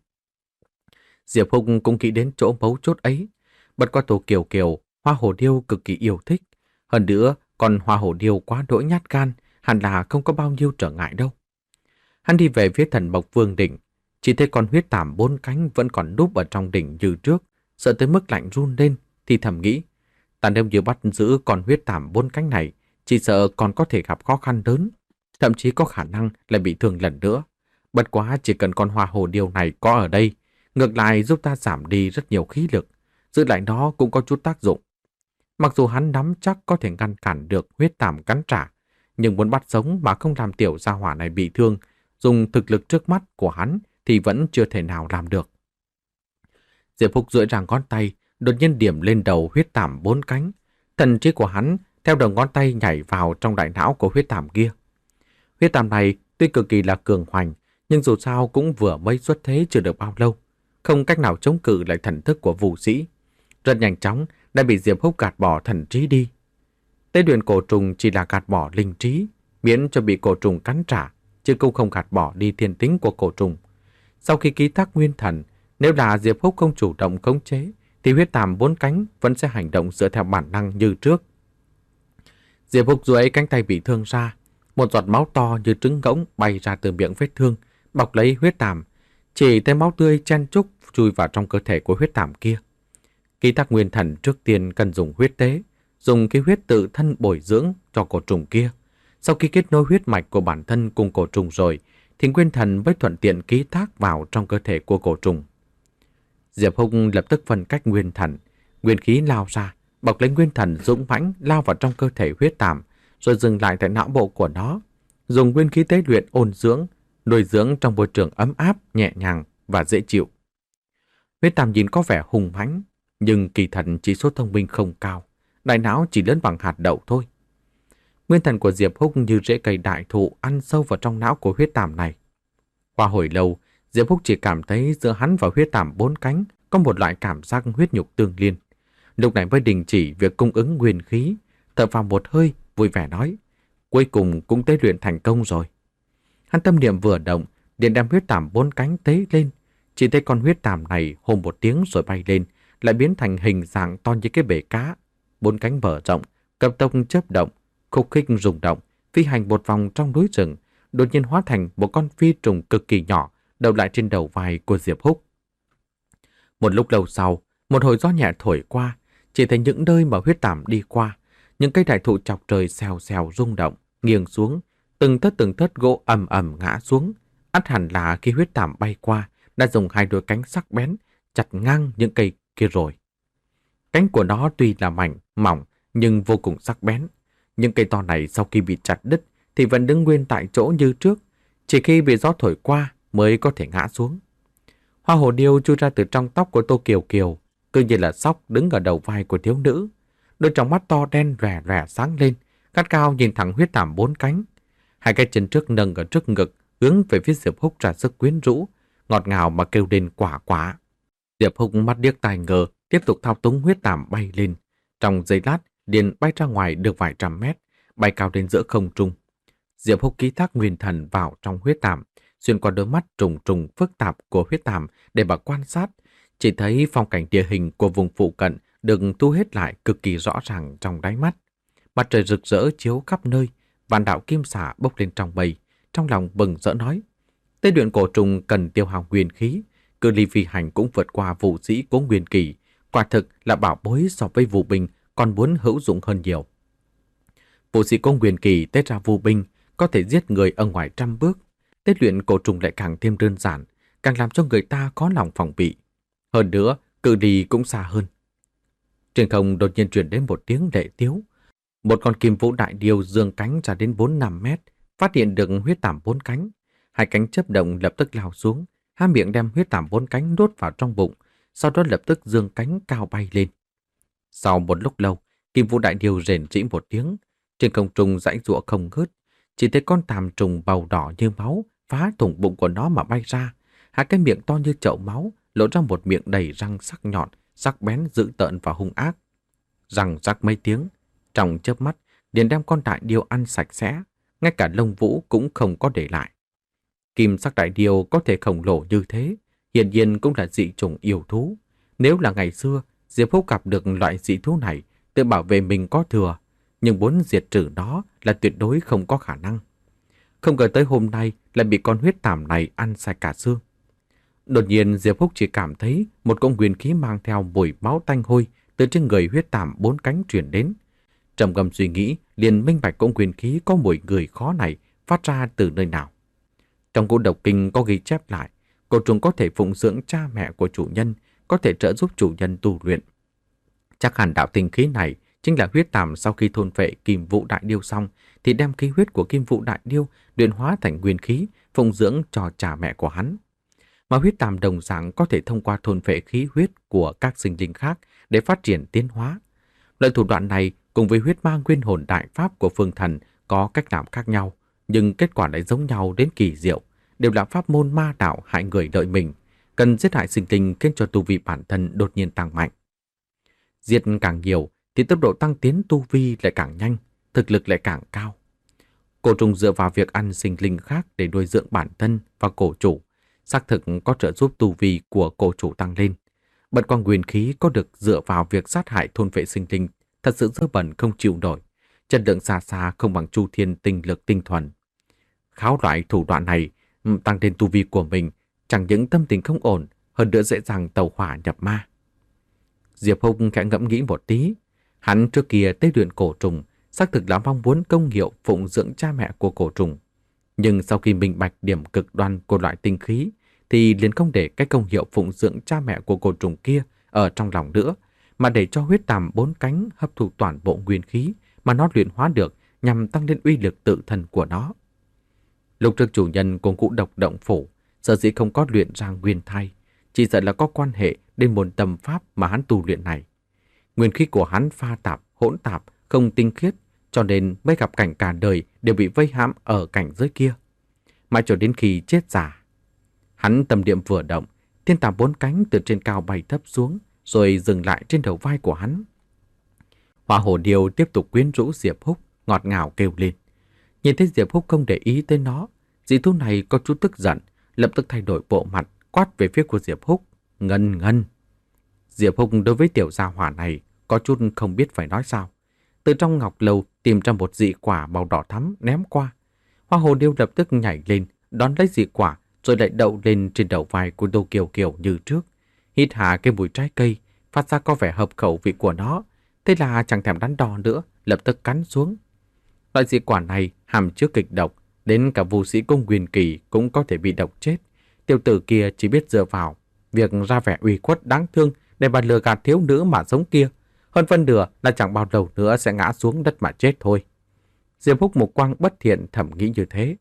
Diệp Húc cũng nghĩ đến chỗ mấu chốt ấy. Bật qua Tô Kiều Kiều, Hoa Hồ Điêu cực kỳ yêu thích. Hơn nữa, còn Hoa Hồ Điêu quá đỗi nhát gan, hẳn là không có bao nhiêu trở ngại đâu. Hắn đi về phía Thần Mộc Vương đỉnh, chỉ thấy con huyết tảm bốn cánh vẫn còn núp ở trong đỉnh như trước, sợ tới mức lạnh run lên, thì thầm nghĩ, ta nếu như bắt giữ con huyết tảm bốn cánh này, chỉ sợ còn có thể gặp khó khăn lớn, thậm chí có khả năng lại bị thương lần nữa. Bất quá chỉ cần con Hoa Hồ Điêu này có ở đây, ngược lại giúp ta giảm đi rất nhiều khí lực, giữ lại nó cũng có chút tác dụng. Mặc dù hắn nắm chắc có thể ngăn cản được huyết tảm cắn trả, nhưng muốn bắt sống mà không làm tiểu gia hỏa này bị thương, dùng thực lực trước mắt của hắn thì vẫn chưa thể nào làm được. Diệp Húc duỗi ra ngón tay, đột nhiên điểm lên đầu huyết tảm bốn cánh. Thần trí của hắn theo đầu ngón tay nhảy vào trong đại não của huyết tảm kia. Huyết tảm này tuy cực kỳ là cường hoành, nhưng dù sao cũng vừa mới xuất thế chưa được bao lâu, không cách nào chống cự lại thần thức của vũ sĩ. Rất nhanh chóng đã bị Diệp Húc gạt bỏ thần trí đi. Tế luyện cổ trùng chỉ là gạt bỏ linh trí, miễn cho bị cổ trùng cắn trả, chứ cũng không gạt bỏ đi thiên tính của cổ trùng. Sau khi ký thác nguyên thần, nếu là Diệp Húc không chủ động khống chế, thì huyết tàm bốn cánh vẫn sẽ hành động dựa theo bản năng như trước. Diệp Húc duỗi cánh tay bị thương ra, một giọt máu to như trứng ngỗng bay ra từ miệng vết thương, bọc lấy huyết tàm, chỉ thấy máu tươi chen chúc chui vào trong cơ thể của huyết tàm kia. Ký thác nguyên thần trước tiên cần dùng huyết tế, dùng cái huyết tự thân bồi dưỡng cho cổ trùng kia. Sau khi kết nối huyết mạch của bản thân cùng cổ trùng rồi, thì nguyên thần mới thuận tiện ký thác vào trong cơ thể của cổ trùng. Diệp Húc lập tức phân cách nguyên thần, nguyên khí lao ra, bọc lấy nguyên thần dũng mãnh lao vào trong cơ thể huyết tàm, rồi dừng lại tại não bộ của nó, dùng nguyên khí tế luyện ôn dưỡng, nuôi dưỡng trong môi trường ấm áp, nhẹ nhàng và dễ chịu. Huyết tàm nhìn có vẻ hùng mãnh, nhưng kỳ thật chỉ số thông minh không cao, đại não chỉ lớn bằng hạt đậu thôi. Nguyên thần của Diệp Húc như rễ cây đại thụ ăn sâu vào trong não của huyết tàm này. Qua hồi lâu, Diệp Húc chỉ cảm thấy giữa hắn và huyết tàm bốn cánh có một loại cảm giác huyết nhục tương liên. Lúc này mới đình chỉ việc cung ứng nguyên khí, thở vào một hơi, vui vẻ nói, cuối cùng cũng tế luyện thành công rồi. Hắn tâm niệm vừa động, liền đem huyết tàm bốn cánh tế lên. Chỉ thấy con huyết tàm này hô một tiếng rồi bay lên, lại biến thành hình dạng to như cái bể cá. Bốn cánh mở rộng, cấp tốc chớp động, khúc khích rung động, phi hành một vòng trong núi rừng, đột nhiên hóa thành một con phi trùng cực kỳ nhỏ, đậu lại trên đầu vai của Diệp Húc. Một lúc lâu sau, một hồi gió nhẹ thổi qua, chỉ thấy những nơi mà huyết tàm đi qua, những cây đại thụ chọc trời xèo xèo rung động, nghiêng xuống, từng thớt từng thớt gỗ ầm ầm ngã xuống. Ắt hẳn là khi huyết tàm bay qua, đã dùng hai đôi cánh sắc bén chặt ngang những cây kia rồi. Cánh của nó tuy là mảnh, mỏng, nhưng vô cùng sắc bén. Những cây to này sau khi bị chặt đứt thì vẫn đứng nguyên tại chỗ như trước, chỉ khi bị gió thổi qua mới có thể ngã xuống. Hoa hồ điêu chui ra từ trong tóc của Tô Kiều Kiều, cứ như là sóc đứng ở đầu vai của thiếu nữ. Đôi tròng mắt to đen lòe lòe sáng lên, gắt cao nhìn thẳng huyết tàm bốn cánh. Hai cái chân trước nâng ở trước ngực, hướng về phía Diệp Húc ra sức quyến rũ, ngọt ngào mà kêu lên quả quả. Diệp Húc mắt điếc tai ngờ, tiếp tục thao túng huyết tàm bay lên. Trong giây lát, liền bay ra ngoài được vài trăm mét, bay cao đến giữa không trung. Diệp Húc ký thác nguyên thần vào trong huyết tàm, xuyên qua đôi mắt trùng trùng phức tạp của huyết tàm để mà quan sát, chỉ thấy phong cảnh địa hình của vùng phụ cận được thu hết lại cực kỳ rõ ràng trong đáy mắt. Mặt trời rực rỡ chiếu khắp nơi, vạn đạo kim xả bốc lên trong mây, trong lòng bừng rỡ nói: tế luyện cổ trùng cần tiêu hao nguyên khí, cự ly phi hành cũng vượt qua vũ sĩ của nguyên kỳ, quả thực là bảo bối so với vũ binh còn muốn hữu dụng hơn nhiều. Vũ sĩ của nguyên kỳ tế ra vũ binh có thể giết người ở ngoài trăm bước, tế luyện cổ trùng lại càng thêm đơn giản, càng làm cho người ta có lòng phòng bị. Hơn nữa, cự ly cũng xa hơn. Trên không đột nhiên truyền đến một tiếng lệ tiếu. Một con kim vũ đại điêu dương cánh ra đến bốn năm mét, phát hiện được huyết tàm bốn cánh. Hai cánh chớp động lập tức lao xuống, há miệng đem huyết tàm bốn cánh đốt vào trong bụng, sau đó lập tức dương cánh cao bay lên. Sau một lúc lâu, kim vũ đại điêu rền rĩ một tiếng, trên không trung giãy giụa không ngớt, chỉ thấy con tàm trùng bầu đỏ như máu phá thủng bụng của nó mà bay ra, hai cái miệng to như chậu máu lộ ra một miệng đầy răng sắc nhọn, sắc bén dữ tợn và hung ác. Răng rắc mấy tiếng, trong chớp mắt liền đem con đại điêu ăn sạch sẽ, ngay cả lông vũ cũng không có để lại. Kim sắc đại điêu có thể khổng lồ như thế, hiển nhiên cũng là dị chủng yêu thú. Nếu là ngày xưa, Diệp Húc gặp được loại dị thú này, tự bảo vệ mình có thừa, nhưng muốn diệt trừ nó là tuyệt đối không có khả năng. Không ngờ tới hôm nay lại bị con huyết tàm này ăn sạch cả xương. Đột nhiên Diệp Húc chỉ cảm thấy một cỗ nguyên khí mang theo mùi máu tanh hôi từ trên người huyết tàm bốn cánh truyền đến. Trầm ngâm suy nghĩ, liền minh bạch cỗ nguyên khí có mùi người khó này phát ra từ nơi nào. Trong Ngũ Độc Kinh có ghi chép lại, cổ trùng có thể phụng dưỡng cha mẹ của chủ nhân, có thể trợ giúp chủ nhân tu luyện. Chắc hẳn đạo tinh khí này chính là huyết tàm sau khi thôn phệ kim vũ đại điêu xong thì đem khí huyết của kim vũ đại điêu luyện hóa thành nguyên khí, phụng dưỡng cho cha mẹ của hắn. Mà huyết tàm đồng dạng có thể thông qua thôn phệ khí huyết của các sinh linh khác để phát triển tiến hóa. Loại thủ đoạn này cùng với huyết ma nguyên hồn đại pháp của phương thần có cách làm khác nhau, nhưng kết quả lại giống nhau đến kỳ diệu, đều là pháp môn ma đạo hại người đợi mình, cần giết hại sinh linh khiến cho tu vi bản thân đột nhiên tăng mạnh. Giết càng nhiều thì tốc độ tăng tiến tu vi lại càng nhanh, thực lực lại càng cao. Cổ trùng dựa vào việc ăn sinh linh khác để nuôi dưỡng bản thân và cổ chủ, xác thực có trợ giúp tu vi của cổ chủ tăng lên. Bật quang nguyên khí có được dựa vào việc sát hại thôn vệ sinh linh, thật sự dơ bẩn không chịu nổi, chất lượng xa xa không bằng Chu Thiên tinh lực tinh thuần. Kháo loại thủ đoạn này tăng lên tu vi của mình, chẳng những tâm tình không ổn, hơn nữa dễ dàng tẩu hỏa nhập ma. Diệp Hùng khẽ ngẫm nghĩ một tí, hắn trước kia tế luyện cổ trùng, xác thực là mong muốn công hiệu phụng dưỡng cha mẹ của cổ trùng. Nhưng sau khi minh bạch điểm cực đoan của loại tinh khí, thì liền không để cái công hiệu phụng dưỡng cha mẹ của cổ trùng kia ở trong lòng nữa, mà để cho huyết tàm bốn cánh hấp thụ toàn bộ nguyên khí mà nó luyện hóa được nhằm tăng lên uy lực tự thân của nó. Lúc trước chủ nhân của ngũ độc động phủ, sở dĩ không có luyện ra nguyên thai, chỉ sợ là có quan hệ đến môn tâm pháp mà hắn tu luyện này. Nguyên khí của hắn pha tạp, hỗn tạp, không tinh khiết, cho nên mới gặp cảnh cả đời đều bị vây hãm ở cảnh giới kia. Mãi cho đến khi chết giả, hắn tâm niệm vừa động, thiên tàm bốn cánh từ trên cao bay thấp xuống, rồi dừng lại trên đầu vai của hắn. Hoa hồ điêu tiếp tục quyến rũ Diệp Húc, ngọt ngào kêu lên. Nhìn thấy Diệp Húc không để ý tới nó, dị thú này có chút tức giận, lập tức thay đổi bộ mặt, quát về phía của Diệp Húc. Ngân ngân. Diệp Húc đối với tiểu gia hỏa này có chút không biết phải nói sao. Từ trong ngọc lầu tìm ra một dị quả màu đỏ thắm ném qua. Hoa hồ điêu lập tức nhảy lên, đón lấy dị quả, rồi lại đậu lên trên đầu vai của Tô Kiều Kiều như trước. Hít hà cái mùi trái cây, phát ra có vẻ hợp khẩu vị của nó. Thế là chẳng thèm đắn đo nữa, lập tức cắn xuống. Loại dị quả này hàm chứa kịch độc, đến cả vũ sĩ cung Nguyên Kỳ cũng có thể bị độc chết. Tiểu tử kia chỉ biết dựa vào việc ra vẻ uy khuất đáng thương để mà lừa gạt thiếu nữ mà sống kia. Hơn phân nửa là chẳng bao lâu nữa sẽ ngã xuống đất mà chết thôi. Diệp Húc một quang bất thiện thầm nghĩ như thế.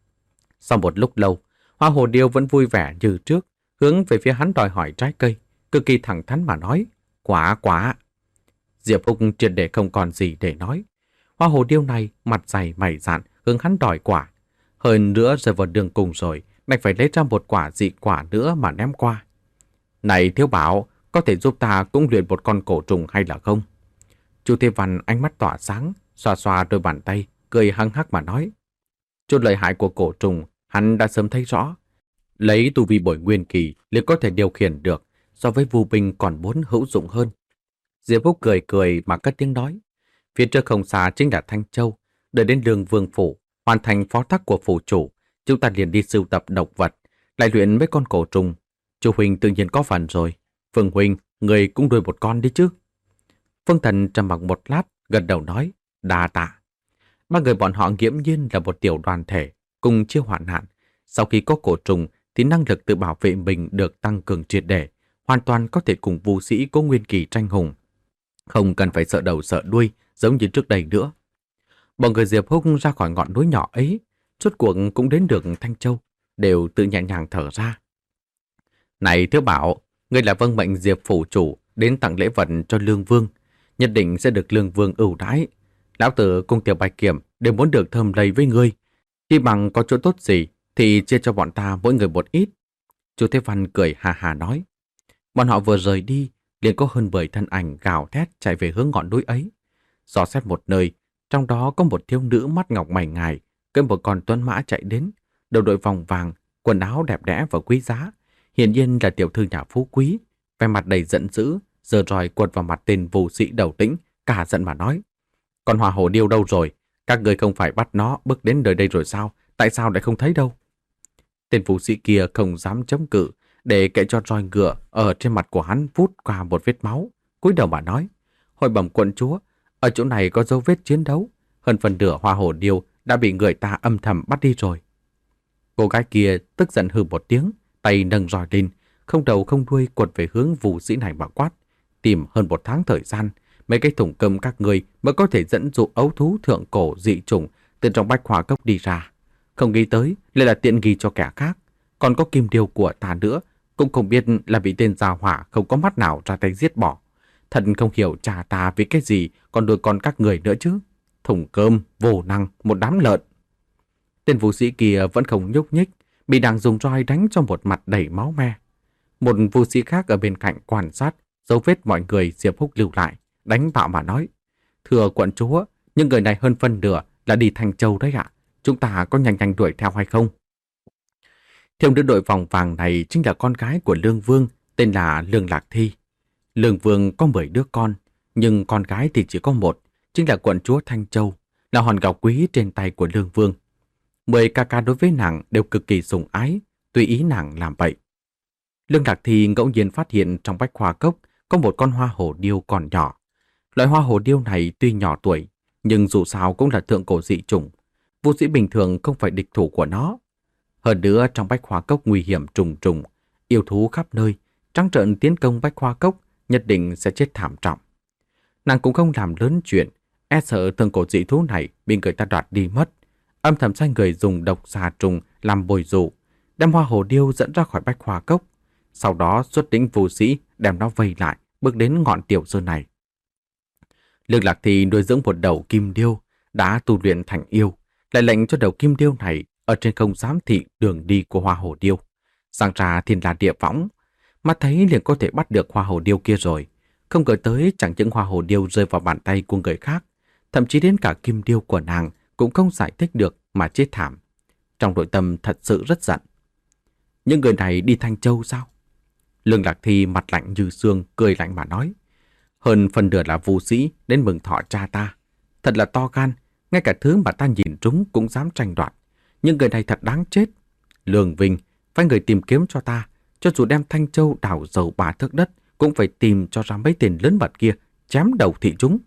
Sau một lúc lâu, Hoa hồ điêu vẫn vui vẻ như trước, hướng về phía hắn đòi hỏi trái cây, cực kỳ thẳng thắn mà nói. Quả quả. Diệp Húc triệt để không còn gì để nói. Hoa hồ điêu này mặt dày mày dạn hướng hắn đòi quả. Hơn nữa rơi vào đường cùng rồi, đành phải lấy ra một quả dị quả nữa mà ném qua. Này thiếu bảo, có thể giúp ta cũng luyện một con cổ trùng hay là không? Chu Thế Văn ánh mắt tỏa sáng, xoa xoa đôi bàn tay, cười hăng hắc mà nói. Chút lợi hại của cổ trùng, hắn đã sớm thấy rõ. Lấy tu vi bội nguyên kỳ liền có thể điều khiển được, so với vu binh còn muốn hữu dụng hơn. Diệp Húc cười cười mà cất tiếng nói. Phía trước không xa chính là Thanh Châu, đợi đến đường vương phủ, hoàn thành phó thác của phủ chủ, chúng ta liền đi sưu tập độc vật, lại luyện mấy con cổ trùng. Chu huynh tự nhiên có phần rồi. Phương huynh, người cũng đuôi một con đi chứ. Phương Thần trầm mặc một lát, gật đầu nói, đa tạ. Ba người bọn họ nghiễm nhiên là một tiểu đoàn thể, cùng chia hoạn nạn. Sau khi có cổ trùng, thì năng lực tự bảo vệ mình được tăng cường triệt để, hoàn toàn có thể cùng vũ sĩ có nguyên kỳ tranh hùng. Không cần phải sợ đầu sợ đuôi, giống như trước đây nữa. Bọn người Diệp Húc ra khỏi ngọn núi nhỏ ấy, rốt cuộc cũng đến được Thanh Châu, đều tự nhẹ nhàng thở ra. Này thiếu bảo, ngươi là vâng mệnh Diệp phủ chủ đến tặng lễ vật cho Lương Vương, nhất định sẽ được Lương Vương ưu đãi. Lão tử cùng Tiểu Bạch Kiểm đều muốn được thơm lây với ngươi. Khi bằng có chỗ tốt gì thì chia cho bọn ta mỗi người một ít. Chu Thế Văn cười hà hà nói. Bọn họ vừa rời đi, liền có hơn mười thân ảnh gào thét chạy về hướng ngọn núi ấy. Dò xét một nơi, trong đó có một thiếu nữ mắt ngọc mày ngài, cưỡi một con tuấn mã chạy đến, đầu đội vòng vàng, quần áo đẹp đẽ và quý giá. Hiển nhiên là tiểu thư nhà phú quý, vẻ mặt đầy giận dữ, giơ roi quật vào mặt tên vũ sĩ đầu tĩnh, cả giận mà nói. Còn Hoa hồ điêu đâu rồi? Các người không phải bắt nó bước đến nơi đây rồi sao? Tại sao lại không thấy đâu? Tên vũ sĩ kia không dám chống cự, để kệ cho roi ngựa ở trên mặt của hắn vút qua một vết máu. Cúi đầu mà nói, hồi bẩm quận chúa, ở chỗ này có dấu vết chiến đấu. Hơn phần nửa Hoa hồ điêu đã bị người ta âm thầm bắt đi rồi. Cô gái kia tức giận hừ một tiếng, tay nâng roi lên, không đầu không đuôi quật về hướng vũ sĩ này mà quát. Tìm hơn một tháng thời gian, mấy cái thùng cơm các người mới có thể dẫn dụ ấu thú thượng cổ dị chủng từ trong bách hỏa cốc đi ra. Không nghĩ tới lại là tiện nghi cho kẻ khác. Còn có kim điêu của ta nữa, cũng không biết là bị tên gia hỏa không có mắt nào ra tay giết bỏ. Thật không hiểu cha ta vì cái gì còn đuổi con các người nữa chứ. Thùng cơm, vô năng, một đám lợn. Tên vũ sĩ kia vẫn không nhúc nhích, bị đang dùng roi đánh cho một mặt đầy máu me. Một vũ sĩ khác ở bên cạnh quan sát dấu vết mọi người Diệp Húc lưu lại, đánh bạo mà nói: "Thưa quận chúa, những người này hơn phân nửa là đi Thanh Châu đấy ạ. Chúng ta có nhanh nhanh đuổi theo hay không?" Thiếu nữ đội vòng vàng này chính là con gái của Lương Vương, tên là Lương Lạc Thi. Lương Vương có mười đứa con, nhưng con gái thì chỉ có một, chính là quận chúa Thanh Châu, là hòn ngọc quý trên tay của Lương Vương. Mười ca ca đối với nàng đều cực kỳ sủng ái, tùy ý nàng làm vậy. Lương Lạc Thi ngẫu nhiên phát hiện trong bách hoa cốc có một con hoa hổ điêu còn nhỏ. Loại hoa hổ điêu này tuy nhỏ tuổi, nhưng dù sao cũng là thượng cổ dị chủng. Vũ sĩ bình thường không phải địch thủ của nó. Hơn nữa trong bách hoa cốc nguy hiểm trùng trùng, yêu thú khắp nơi, trắng trợn tiến công bách hoa cốc nhất định sẽ chết thảm trọng. Nàng cũng không làm lớn chuyện, e sợ thượng cổ dị thú này bị người ta đoạt đi mất. Âm thầm sai người dùng độc xà trùng làm bồi dụ, đem hoa hổ điêu dẫn ra khỏi bách hoa cốc. Sau đó xuất lĩnh vũ sĩ đem nó vây lại, bước đến ngọn tiểu sơn này. Lương Lạc Thi nuôi dưỡng một đầu kim điêu, đã tu luyện thành yêu, lại lệnh cho đầu kim điêu này ở trên không giám thị đường đi của hoa hổ điêu. Sang ra thiên la địa võng, mắt thấy liền có thể bắt được hoa hổ điêu kia rồi. Không ngờ tới chẳng những hoa hổ điêu rơi vào bàn tay của người khác, thậm chí đến cả kim điêu của nàng cũng không giải thích được mà chết thảm. Trong nội tâm thật sự rất giận. Những người này đi Thanh Châu sao? Lương Lạc Thi mặt lạnh như xương, cười lạnh mà nói: "Hơn phần nửa là vũ sĩ đến mừng thọ cha ta. Thật là to gan, ngay cả thứ mà ta nhìn trúng cũng dám tranh đoạt. Nhưng người này thật đáng chết. Lương Vinh, phải người tìm kiếm cho ta, cho dù đem Thanh Châu đào dầu ba thước đất, cũng phải tìm cho ra mấy tên lớn mật kia, chém đầu thị chúng."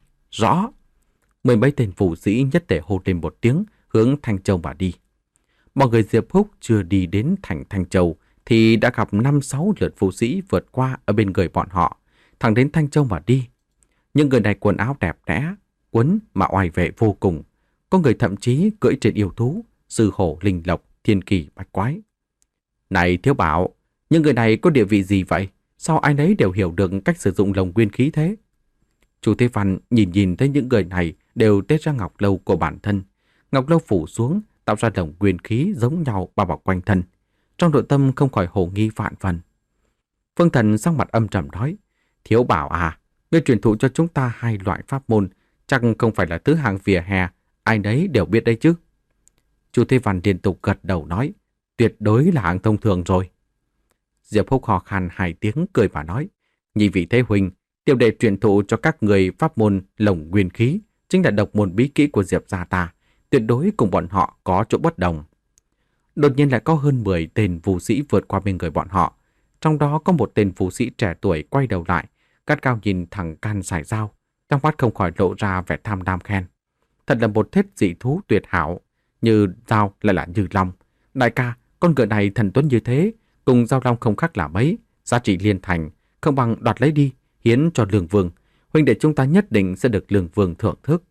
Rõ. Mười mấy tên vũ sĩ nhất tề hô lên một tiếng, hướng Thanh Châu mà đi. Mọi người Diệp Húc chưa đi đến thành Thanh Châu thì đã gặp năm sáu lượt vũ sĩ vượt qua ở bên người bọn họ, thẳng đến Thanh Châu mà đi. Những người này quần áo đẹp đẽ, quấn mà oai vệ vô cùng. Có người thậm chí cưỡi trên yêu thú, sư hổ, linh lộc, thiên kỳ, bạch quái. Này Thiếu Bảo, những người này có địa vị gì vậy? Sao ai nấy đều hiểu được cách sử dụng lồng nguyên khí thế? Chu Thế Văn nhìn nhìn thấy những người này đều tết ra ngọc lâu của bản thân. Ngọc lâu phủ xuống, tạo ra lồng nguyên khí giống nhau bao bọc quanh thân. Trong nội tâm không khỏi hồ nghi vạn phần. Phương Thần sắc mặt âm trầm nói: "Thiếu Bảo à, ngươi truyền thụ cho chúng ta hai loại pháp môn, chắc không phải là thứ hàng vỉa hè, ai nấy đều biết đấy chứ?" Chu Thế Văn liên tục gật đầu nói: "Tuyệt đối là hạng thông thường rồi." Diệp Húc hò khan hai tiếng cười mà nói: "Nhị vị Thế huynh, tiểu đệ truyền thụ cho các người pháp môn lồng nguyên khí, chính là độc môn bí kỹ của Diệp gia ta, tuyệt đối cùng bọn họ có chỗ bất đồng." Đột nhiên lại có hơn mười tên vũ sĩ vượt qua bên người bọn họ. Trong đó có một tên vũ sĩ trẻ tuổi quay đầu lại, gắt gao nhìn thẳng can sải dao, trong mắt không khỏi lộ ra vẻ tham lam khen: "Thật là một thiết dị thú tuyệt hảo, như dao lại là như long. Đại ca, con ngựa này thần tuấn như thế, cùng dao long không khác là mấy, giá trị liên thành, không bằng đoạt lấy đi, hiến cho Lương Vương. Huynh đệ chúng ta nhất định sẽ được Lương Vương thưởng thức."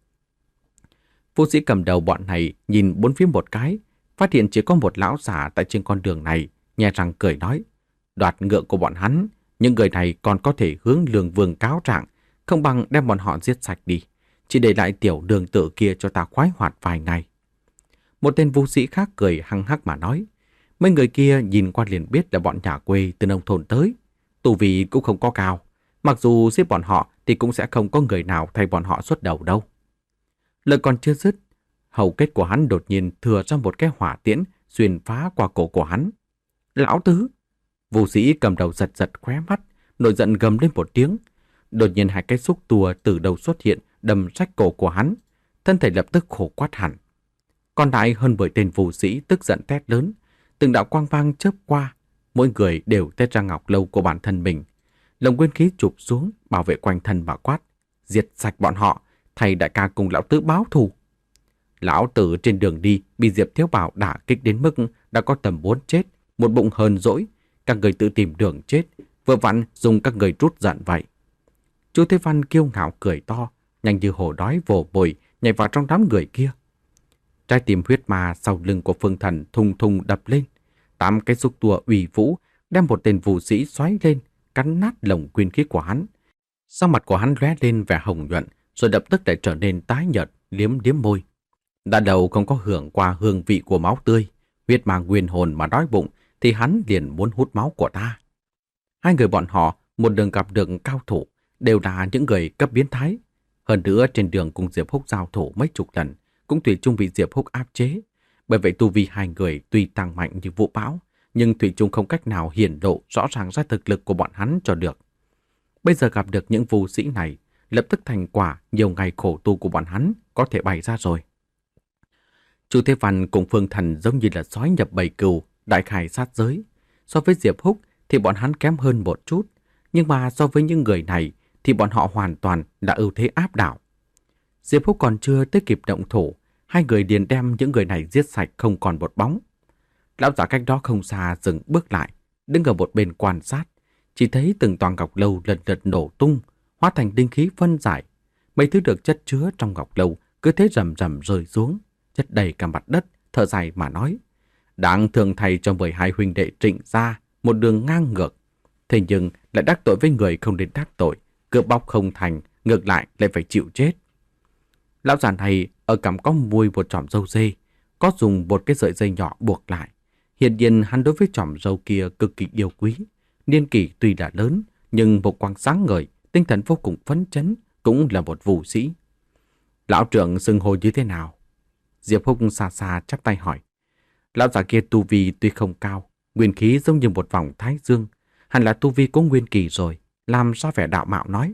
Vũ sĩ cầm đầu bọn này nhìn bốn phía một cái, phát hiện chỉ có một lão giả tại trên con đường này, nhe răng cười nói: "Đoạt ngựa của bọn hắn, những người này còn có thể hướng Lương Vương cáo trạng, không bằng đem bọn họ giết sạch đi, chỉ để lại tiểu đường tự kia cho ta khoái hoạt vài ngày." Một tên vũ sĩ khác cười hăng hắc mà nói: "Mấy người kia nhìn qua liền biết là bọn nhà quê từ nông thôn tới, tu vi cũng không có cao, mặc dù giết bọn họ thì cũng sẽ không có người nào thay bọn họ xuất đầu đâu." Lời còn chưa dứt, hầu kết của hắn đột nhiên thừa ra một cái hỏa tiễn xuyên phá qua cổ của hắn. "Lão tứ!" Vũ sĩ cầm đầu giật giật khóe mắt, nổi giận gầm lên một tiếng. Đột nhiên hai cái xúc tua từ đầu xuất hiện, đâm rách cổ của hắn, thân thể lập tức khổ quát hẳn. Còn lại hơn mười tên vũ sĩ tức giận thét lớn, từng đạo quang vang chớp qua, mỗi người đều tét ra ngọc lâu của bản thân mình. Lồng nguyên khí chụp xuống, bảo vệ quanh thân mà quát: "Diệt sạch bọn họ, thầy đại ca cùng lão tứ báo thù." Lão tử trên đường đi bị Diệp Thiếu Bảo đả kích đến mức đã có tầm muốn chết, một bụng hờn dỗi, các người tự tìm đường chết, vừa vặn dùng các người trút giận vậy. Chu Thế Văn kiêu ngạo cười to, nhanh như hổ đói vồ bồi nhảy vào trong đám người kia. Trái tim huyết ma sau lưng của Phương Thần thùng thùng đập lên, tám cái xúc tua uy vũ đem một tên vũ sĩ xoáy lên, cắn nát lồng nguyên khí của hắn. Sau mặt của hắn lóe lên vẻ hồng nhuận, rồi lập tức lại trở nên tái nhợt, liếm liếm môi. Đã đầu không có hưởng qua hương vị của máu tươi, huyết ma nguyên hồn mà đói bụng thì hắn liền muốn hút máu của ta. Hai người bọn họ một đường gặp được cao thủ, đều là những người cấp biến thái. Hơn nữa trên đường cùng Diệp Húc giao thủ mấy chục lần, cũng tùy chung bị Diệp Húc áp chế. Bởi vậy tu vi hai người tuy tăng mạnh như vũ bão, nhưng thủy chung không cách nào hiển lộ rõ ràng ra thực lực của bọn hắn cho được. Bây giờ gặp được những vũ sĩ này, lập tức thành quả nhiều ngày khổ tu của bọn hắn có thể bày ra rồi. Chu Thế Văn cùng Phương Thần giống như là sói nhập bầy cừu, đại khải sát giới. So với Diệp Húc thì bọn hắn kém hơn một chút, nhưng mà so với những người này thì bọn họ hoàn toàn là ưu thế áp đảo. Diệp Húc còn chưa tới kịp động thủ, hai người liền đem những người này giết sạch không còn một bóng. Lão giả cách đó không xa dừng bước lại, đứng ở một bên quan sát, chỉ thấy từng tòa ngọc lâu lần lượt nổ tung, hóa thành linh khí phân giải. Mấy thứ được chất chứa trong ngọc lâu cứ thế rầm rầm rơi xuống, chất đầy cả mặt đất, thở dài mà nói: đáng thương thầy cho mười hai huynh đệ Trịnh gia một đường ngang ngược, thế nhưng lại đắc tội với người không đến đắc tội, cướp bóc không thành, ngược lại lại phải chịu chết. Lão già này ở cằm có mùi một chòm râu dê, có dùng một cái sợi dây nhỏ buộc lại. Hiển nhiên hắn đối với chòm râu kia cực kỳ yêu quý. Niên kỷ tuy đã lớn, nhưng một quang sáng ngời, tinh thần vô cùng phấn chấn, cũng là một vũ sĩ. Lão trưởng xưng hô như thế nào? Diệp Húc xa xa chắp tay hỏi. Lão già kia tu vi tuy không cao, nguyên khí giống như một vòng thái dương, hẳn là tu vi có nguyên kỳ rồi, làm sao vẻ đạo mạo nói.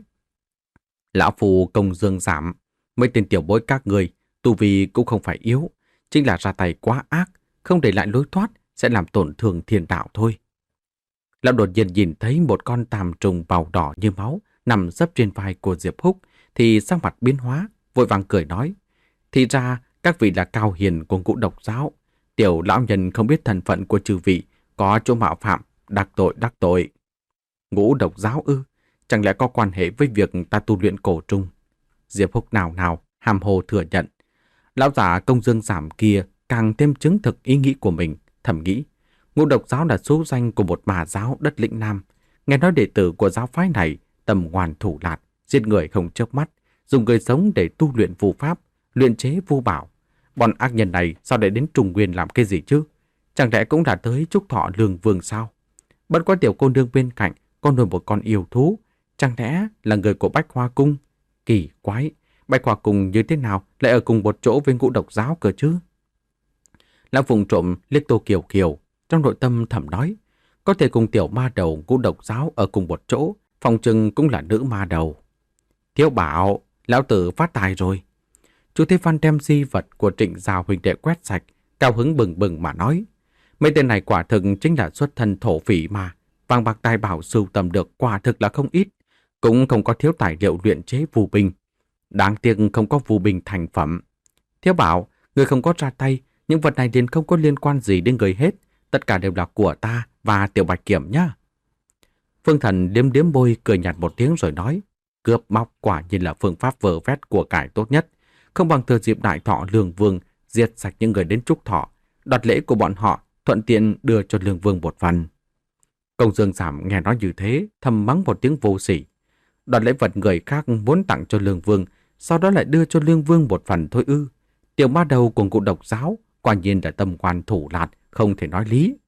Lão phù công dương giảm, mấy tên tiểu bối các người, tu vi cũng không phải yếu, chính là ra tay quá ác, không để lại lối thoát sẽ làm tổn thương thiên đạo thôi. Lão đột nhiên nhìn thấy một con tàm trùng màu đỏ như máu nằm dấp trên vai của Diệp Húc thì sắc mặt biến hóa, vội vàng cười nói: thì ra các vị là cao hiền của Ngũ Độc giáo, tiểu lão nhân không biết thân phận của chư vị, có chỗ mạo phạm, đắc tội đắc tội. Ngũ Độc giáo ư? Chẳng lẽ có quan hệ với việc ta tu luyện cổ trùng? Diệp Húc nào nào hàm hồ thừa nhận. Lão giả công dương giảm kia càng thêm chứng thực ý nghĩ của mình, thầm nghĩ: Ngũ Độc giáo là số danh của một mà giáo đất lĩnh Nam. Nghe nói đệ tử của giáo phái này tầm ngoan thủ lạt, giết người không chớp mắt, dùng người sống để tu luyện phù pháp, luyện chế vu bảo. Bọn ác nhân này sao lại đến Trung Nguyên làm cái gì chứ? Chẳng lẽ cũng đã tới chúc thọ Lương Vương sao? Bất quá tiểu cô nương bên cạnh còn nuôi một con yêu thú, chẳng lẽ là người của Bách Hoa Cung? Kỳ quái, Bách Hoa Cung như thế nào lại ở cùng một chỗ với Ngũ Độc giáo cơ chứ? Lão vùng trộm liếc Tô Kiều Kiều, trong nội tâm thầm nói: có thể cùng tiểu ma đầu Ngũ Độc giáo ở cùng một chỗ, phòng trừng cũng là nữ ma đầu. Thiếu bảo, lão tử phát tài rồi. Chu Thế Văn đem di vật của Trịnh gia huynh đệ quét sạch, cao hứng bừng bừng mà nói: mấy tên này quả thực chính là xuất thân thổ phỉ mà, vàng bạc tài bảo sưu tầm được quả thực là không ít, cũng không có thiếu tài liệu luyện chế phù binh. Đáng tiếc không có phù binh thành phẩm. Thiếu bảo, người không có ra tay, những vật này liền không có liên quan gì đến người hết, tất cả đều là của ta và Tiểu Bạch Kiểm nhá. Phương Thần điếm điếm môi cười nhạt một tiếng rồi nói: cướp bóc quả nhiên là phương pháp vơ vét của cải tốt nhất, không bằng thừa dịp đại thọ Lương Vương diệt sạch những người đến chúc thọ, đoạt lễ của bọn họ, thuận tiện đưa cho Lương Vương một phần. Công Dương Giảm nghe nói như thế, thầm mắng một tiếng vô sỉ. Đoạt lễ vật người khác muốn tặng cho Lương Vương, sau đó lại đưa cho Lương Vương một phần thôi ư? Tiểu ma đầu của Ngũ Độc giáo quả nhiên là tâm quan thủ lạt, không thể nói lý.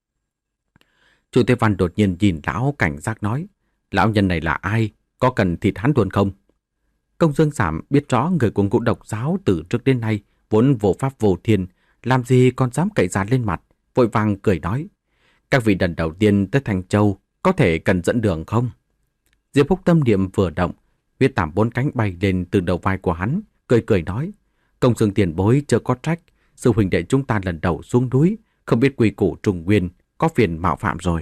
Chu Thế Văn đột nhiên nhìn lão cảnh giác nói: lão nhân này là ai? Có cần thịt hắn luôn không? Công Dương Giảm biết rõ người của Ngũ Độc giáo từ trước đến nay vốn vô pháp vô thiên, làm gì còn dám cậy giá lên mặt, vội vàng cười nói: các vị lần đầu tiên tới Thành Châu, có thể cần dẫn đường không? Diệp Húc tâm niệm vừa động, huyết tảm bốn cánh bay lên từ đầu vai của hắn, cười cười nói: Công Dương tiền bối chưa có trách, sư huynh đệ chúng ta lần đầu xuống núi, không biết quy củ Trung Nguyên, có phiền mạo phạm rồi.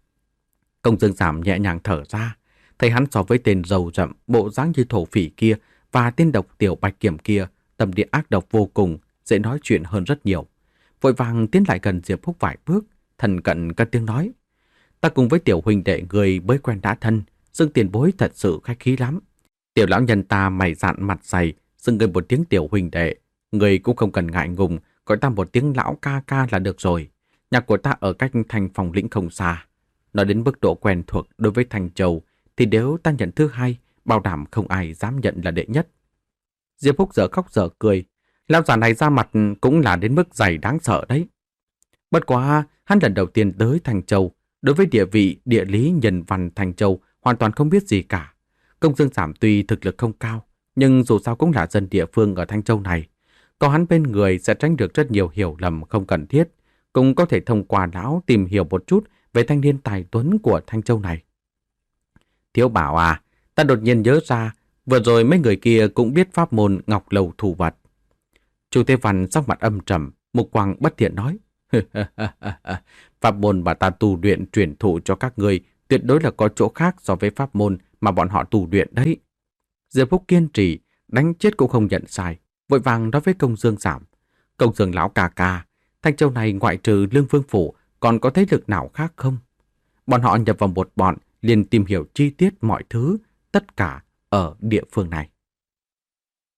Công Dương Giảm nhẹ nhàng thở ra, thấy hắn so với tên râu rậm bộ dáng như thổ phỉ kia và tên độc Tiểu Bạch Kiểm kia, tâm địa ác độc vô cùng, dễ nói chuyện hơn rất nhiều. Vội vàng tiến lại gần Diệp Húc vài bước, thần cận cất tiếng nói: ta cùng với tiểu huynh đệ người mới quen đã thân, Dương tiền bối thật sự khách khí lắm. Tiểu lão nhân ta mày dạn mặt dày, xưng người một tiếng tiểu huynh đệ, người cũng không cần ngại ngùng, gọi ta một tiếng lão ca ca là được rồi. Nhà của ta ở cách Thành Phòng Lĩnh không xa. Nói đến mức độ quen thuộc đối với Thành Châu, thì nếu ta nhận thứ hai, bảo đảm không ai dám nhận là đệ nhất. Diệp Húc dở khóc dở cười, lão già này ra mặt cũng là đến mức dày đáng sợ đấy. Bất quá, hắn lần đầu tiên tới Thành Châu, đối với địa vị, địa lý, nhân văn Thành Châu hoàn toàn không biết gì cả. Công Dương Sảm tuy thực lực không cao, nhưng dù sao cũng là dân địa phương ở Thanh Châu này. Có hắn bên người sẽ tránh được rất nhiều hiểu lầm không cần thiết, cũng có thể thông qua lão tìm hiểu một chút về thanh niên tài tuấn của Thanh Châu này. Thiếu bảo à, ta đột nhiên nhớ ra, vừa rồi mấy người kia cũng biết pháp môn Ngọc Lầu thủ vật. Chu Thế Văn sắc mặt âm trầm, mục quang bất thiện nói. Pháp môn mà ta tu luyện truyền thụ cho các người tuyệt đối là có chỗ khác so với pháp môn mà bọn họ tu luyện đấy. Diệp Phúc kiên trì, đánh chết cũng không nhận sai, vội vàng nói với Công Dương Sảm. Công Dương lão ca ca, Thanh Châu này ngoại trừ Lương Vương Phủ còn có thế lực nào khác không? Bọn họ nhập vào một bọn liền tìm hiểu chi tiết mọi thứ, tất cả ở địa phương này.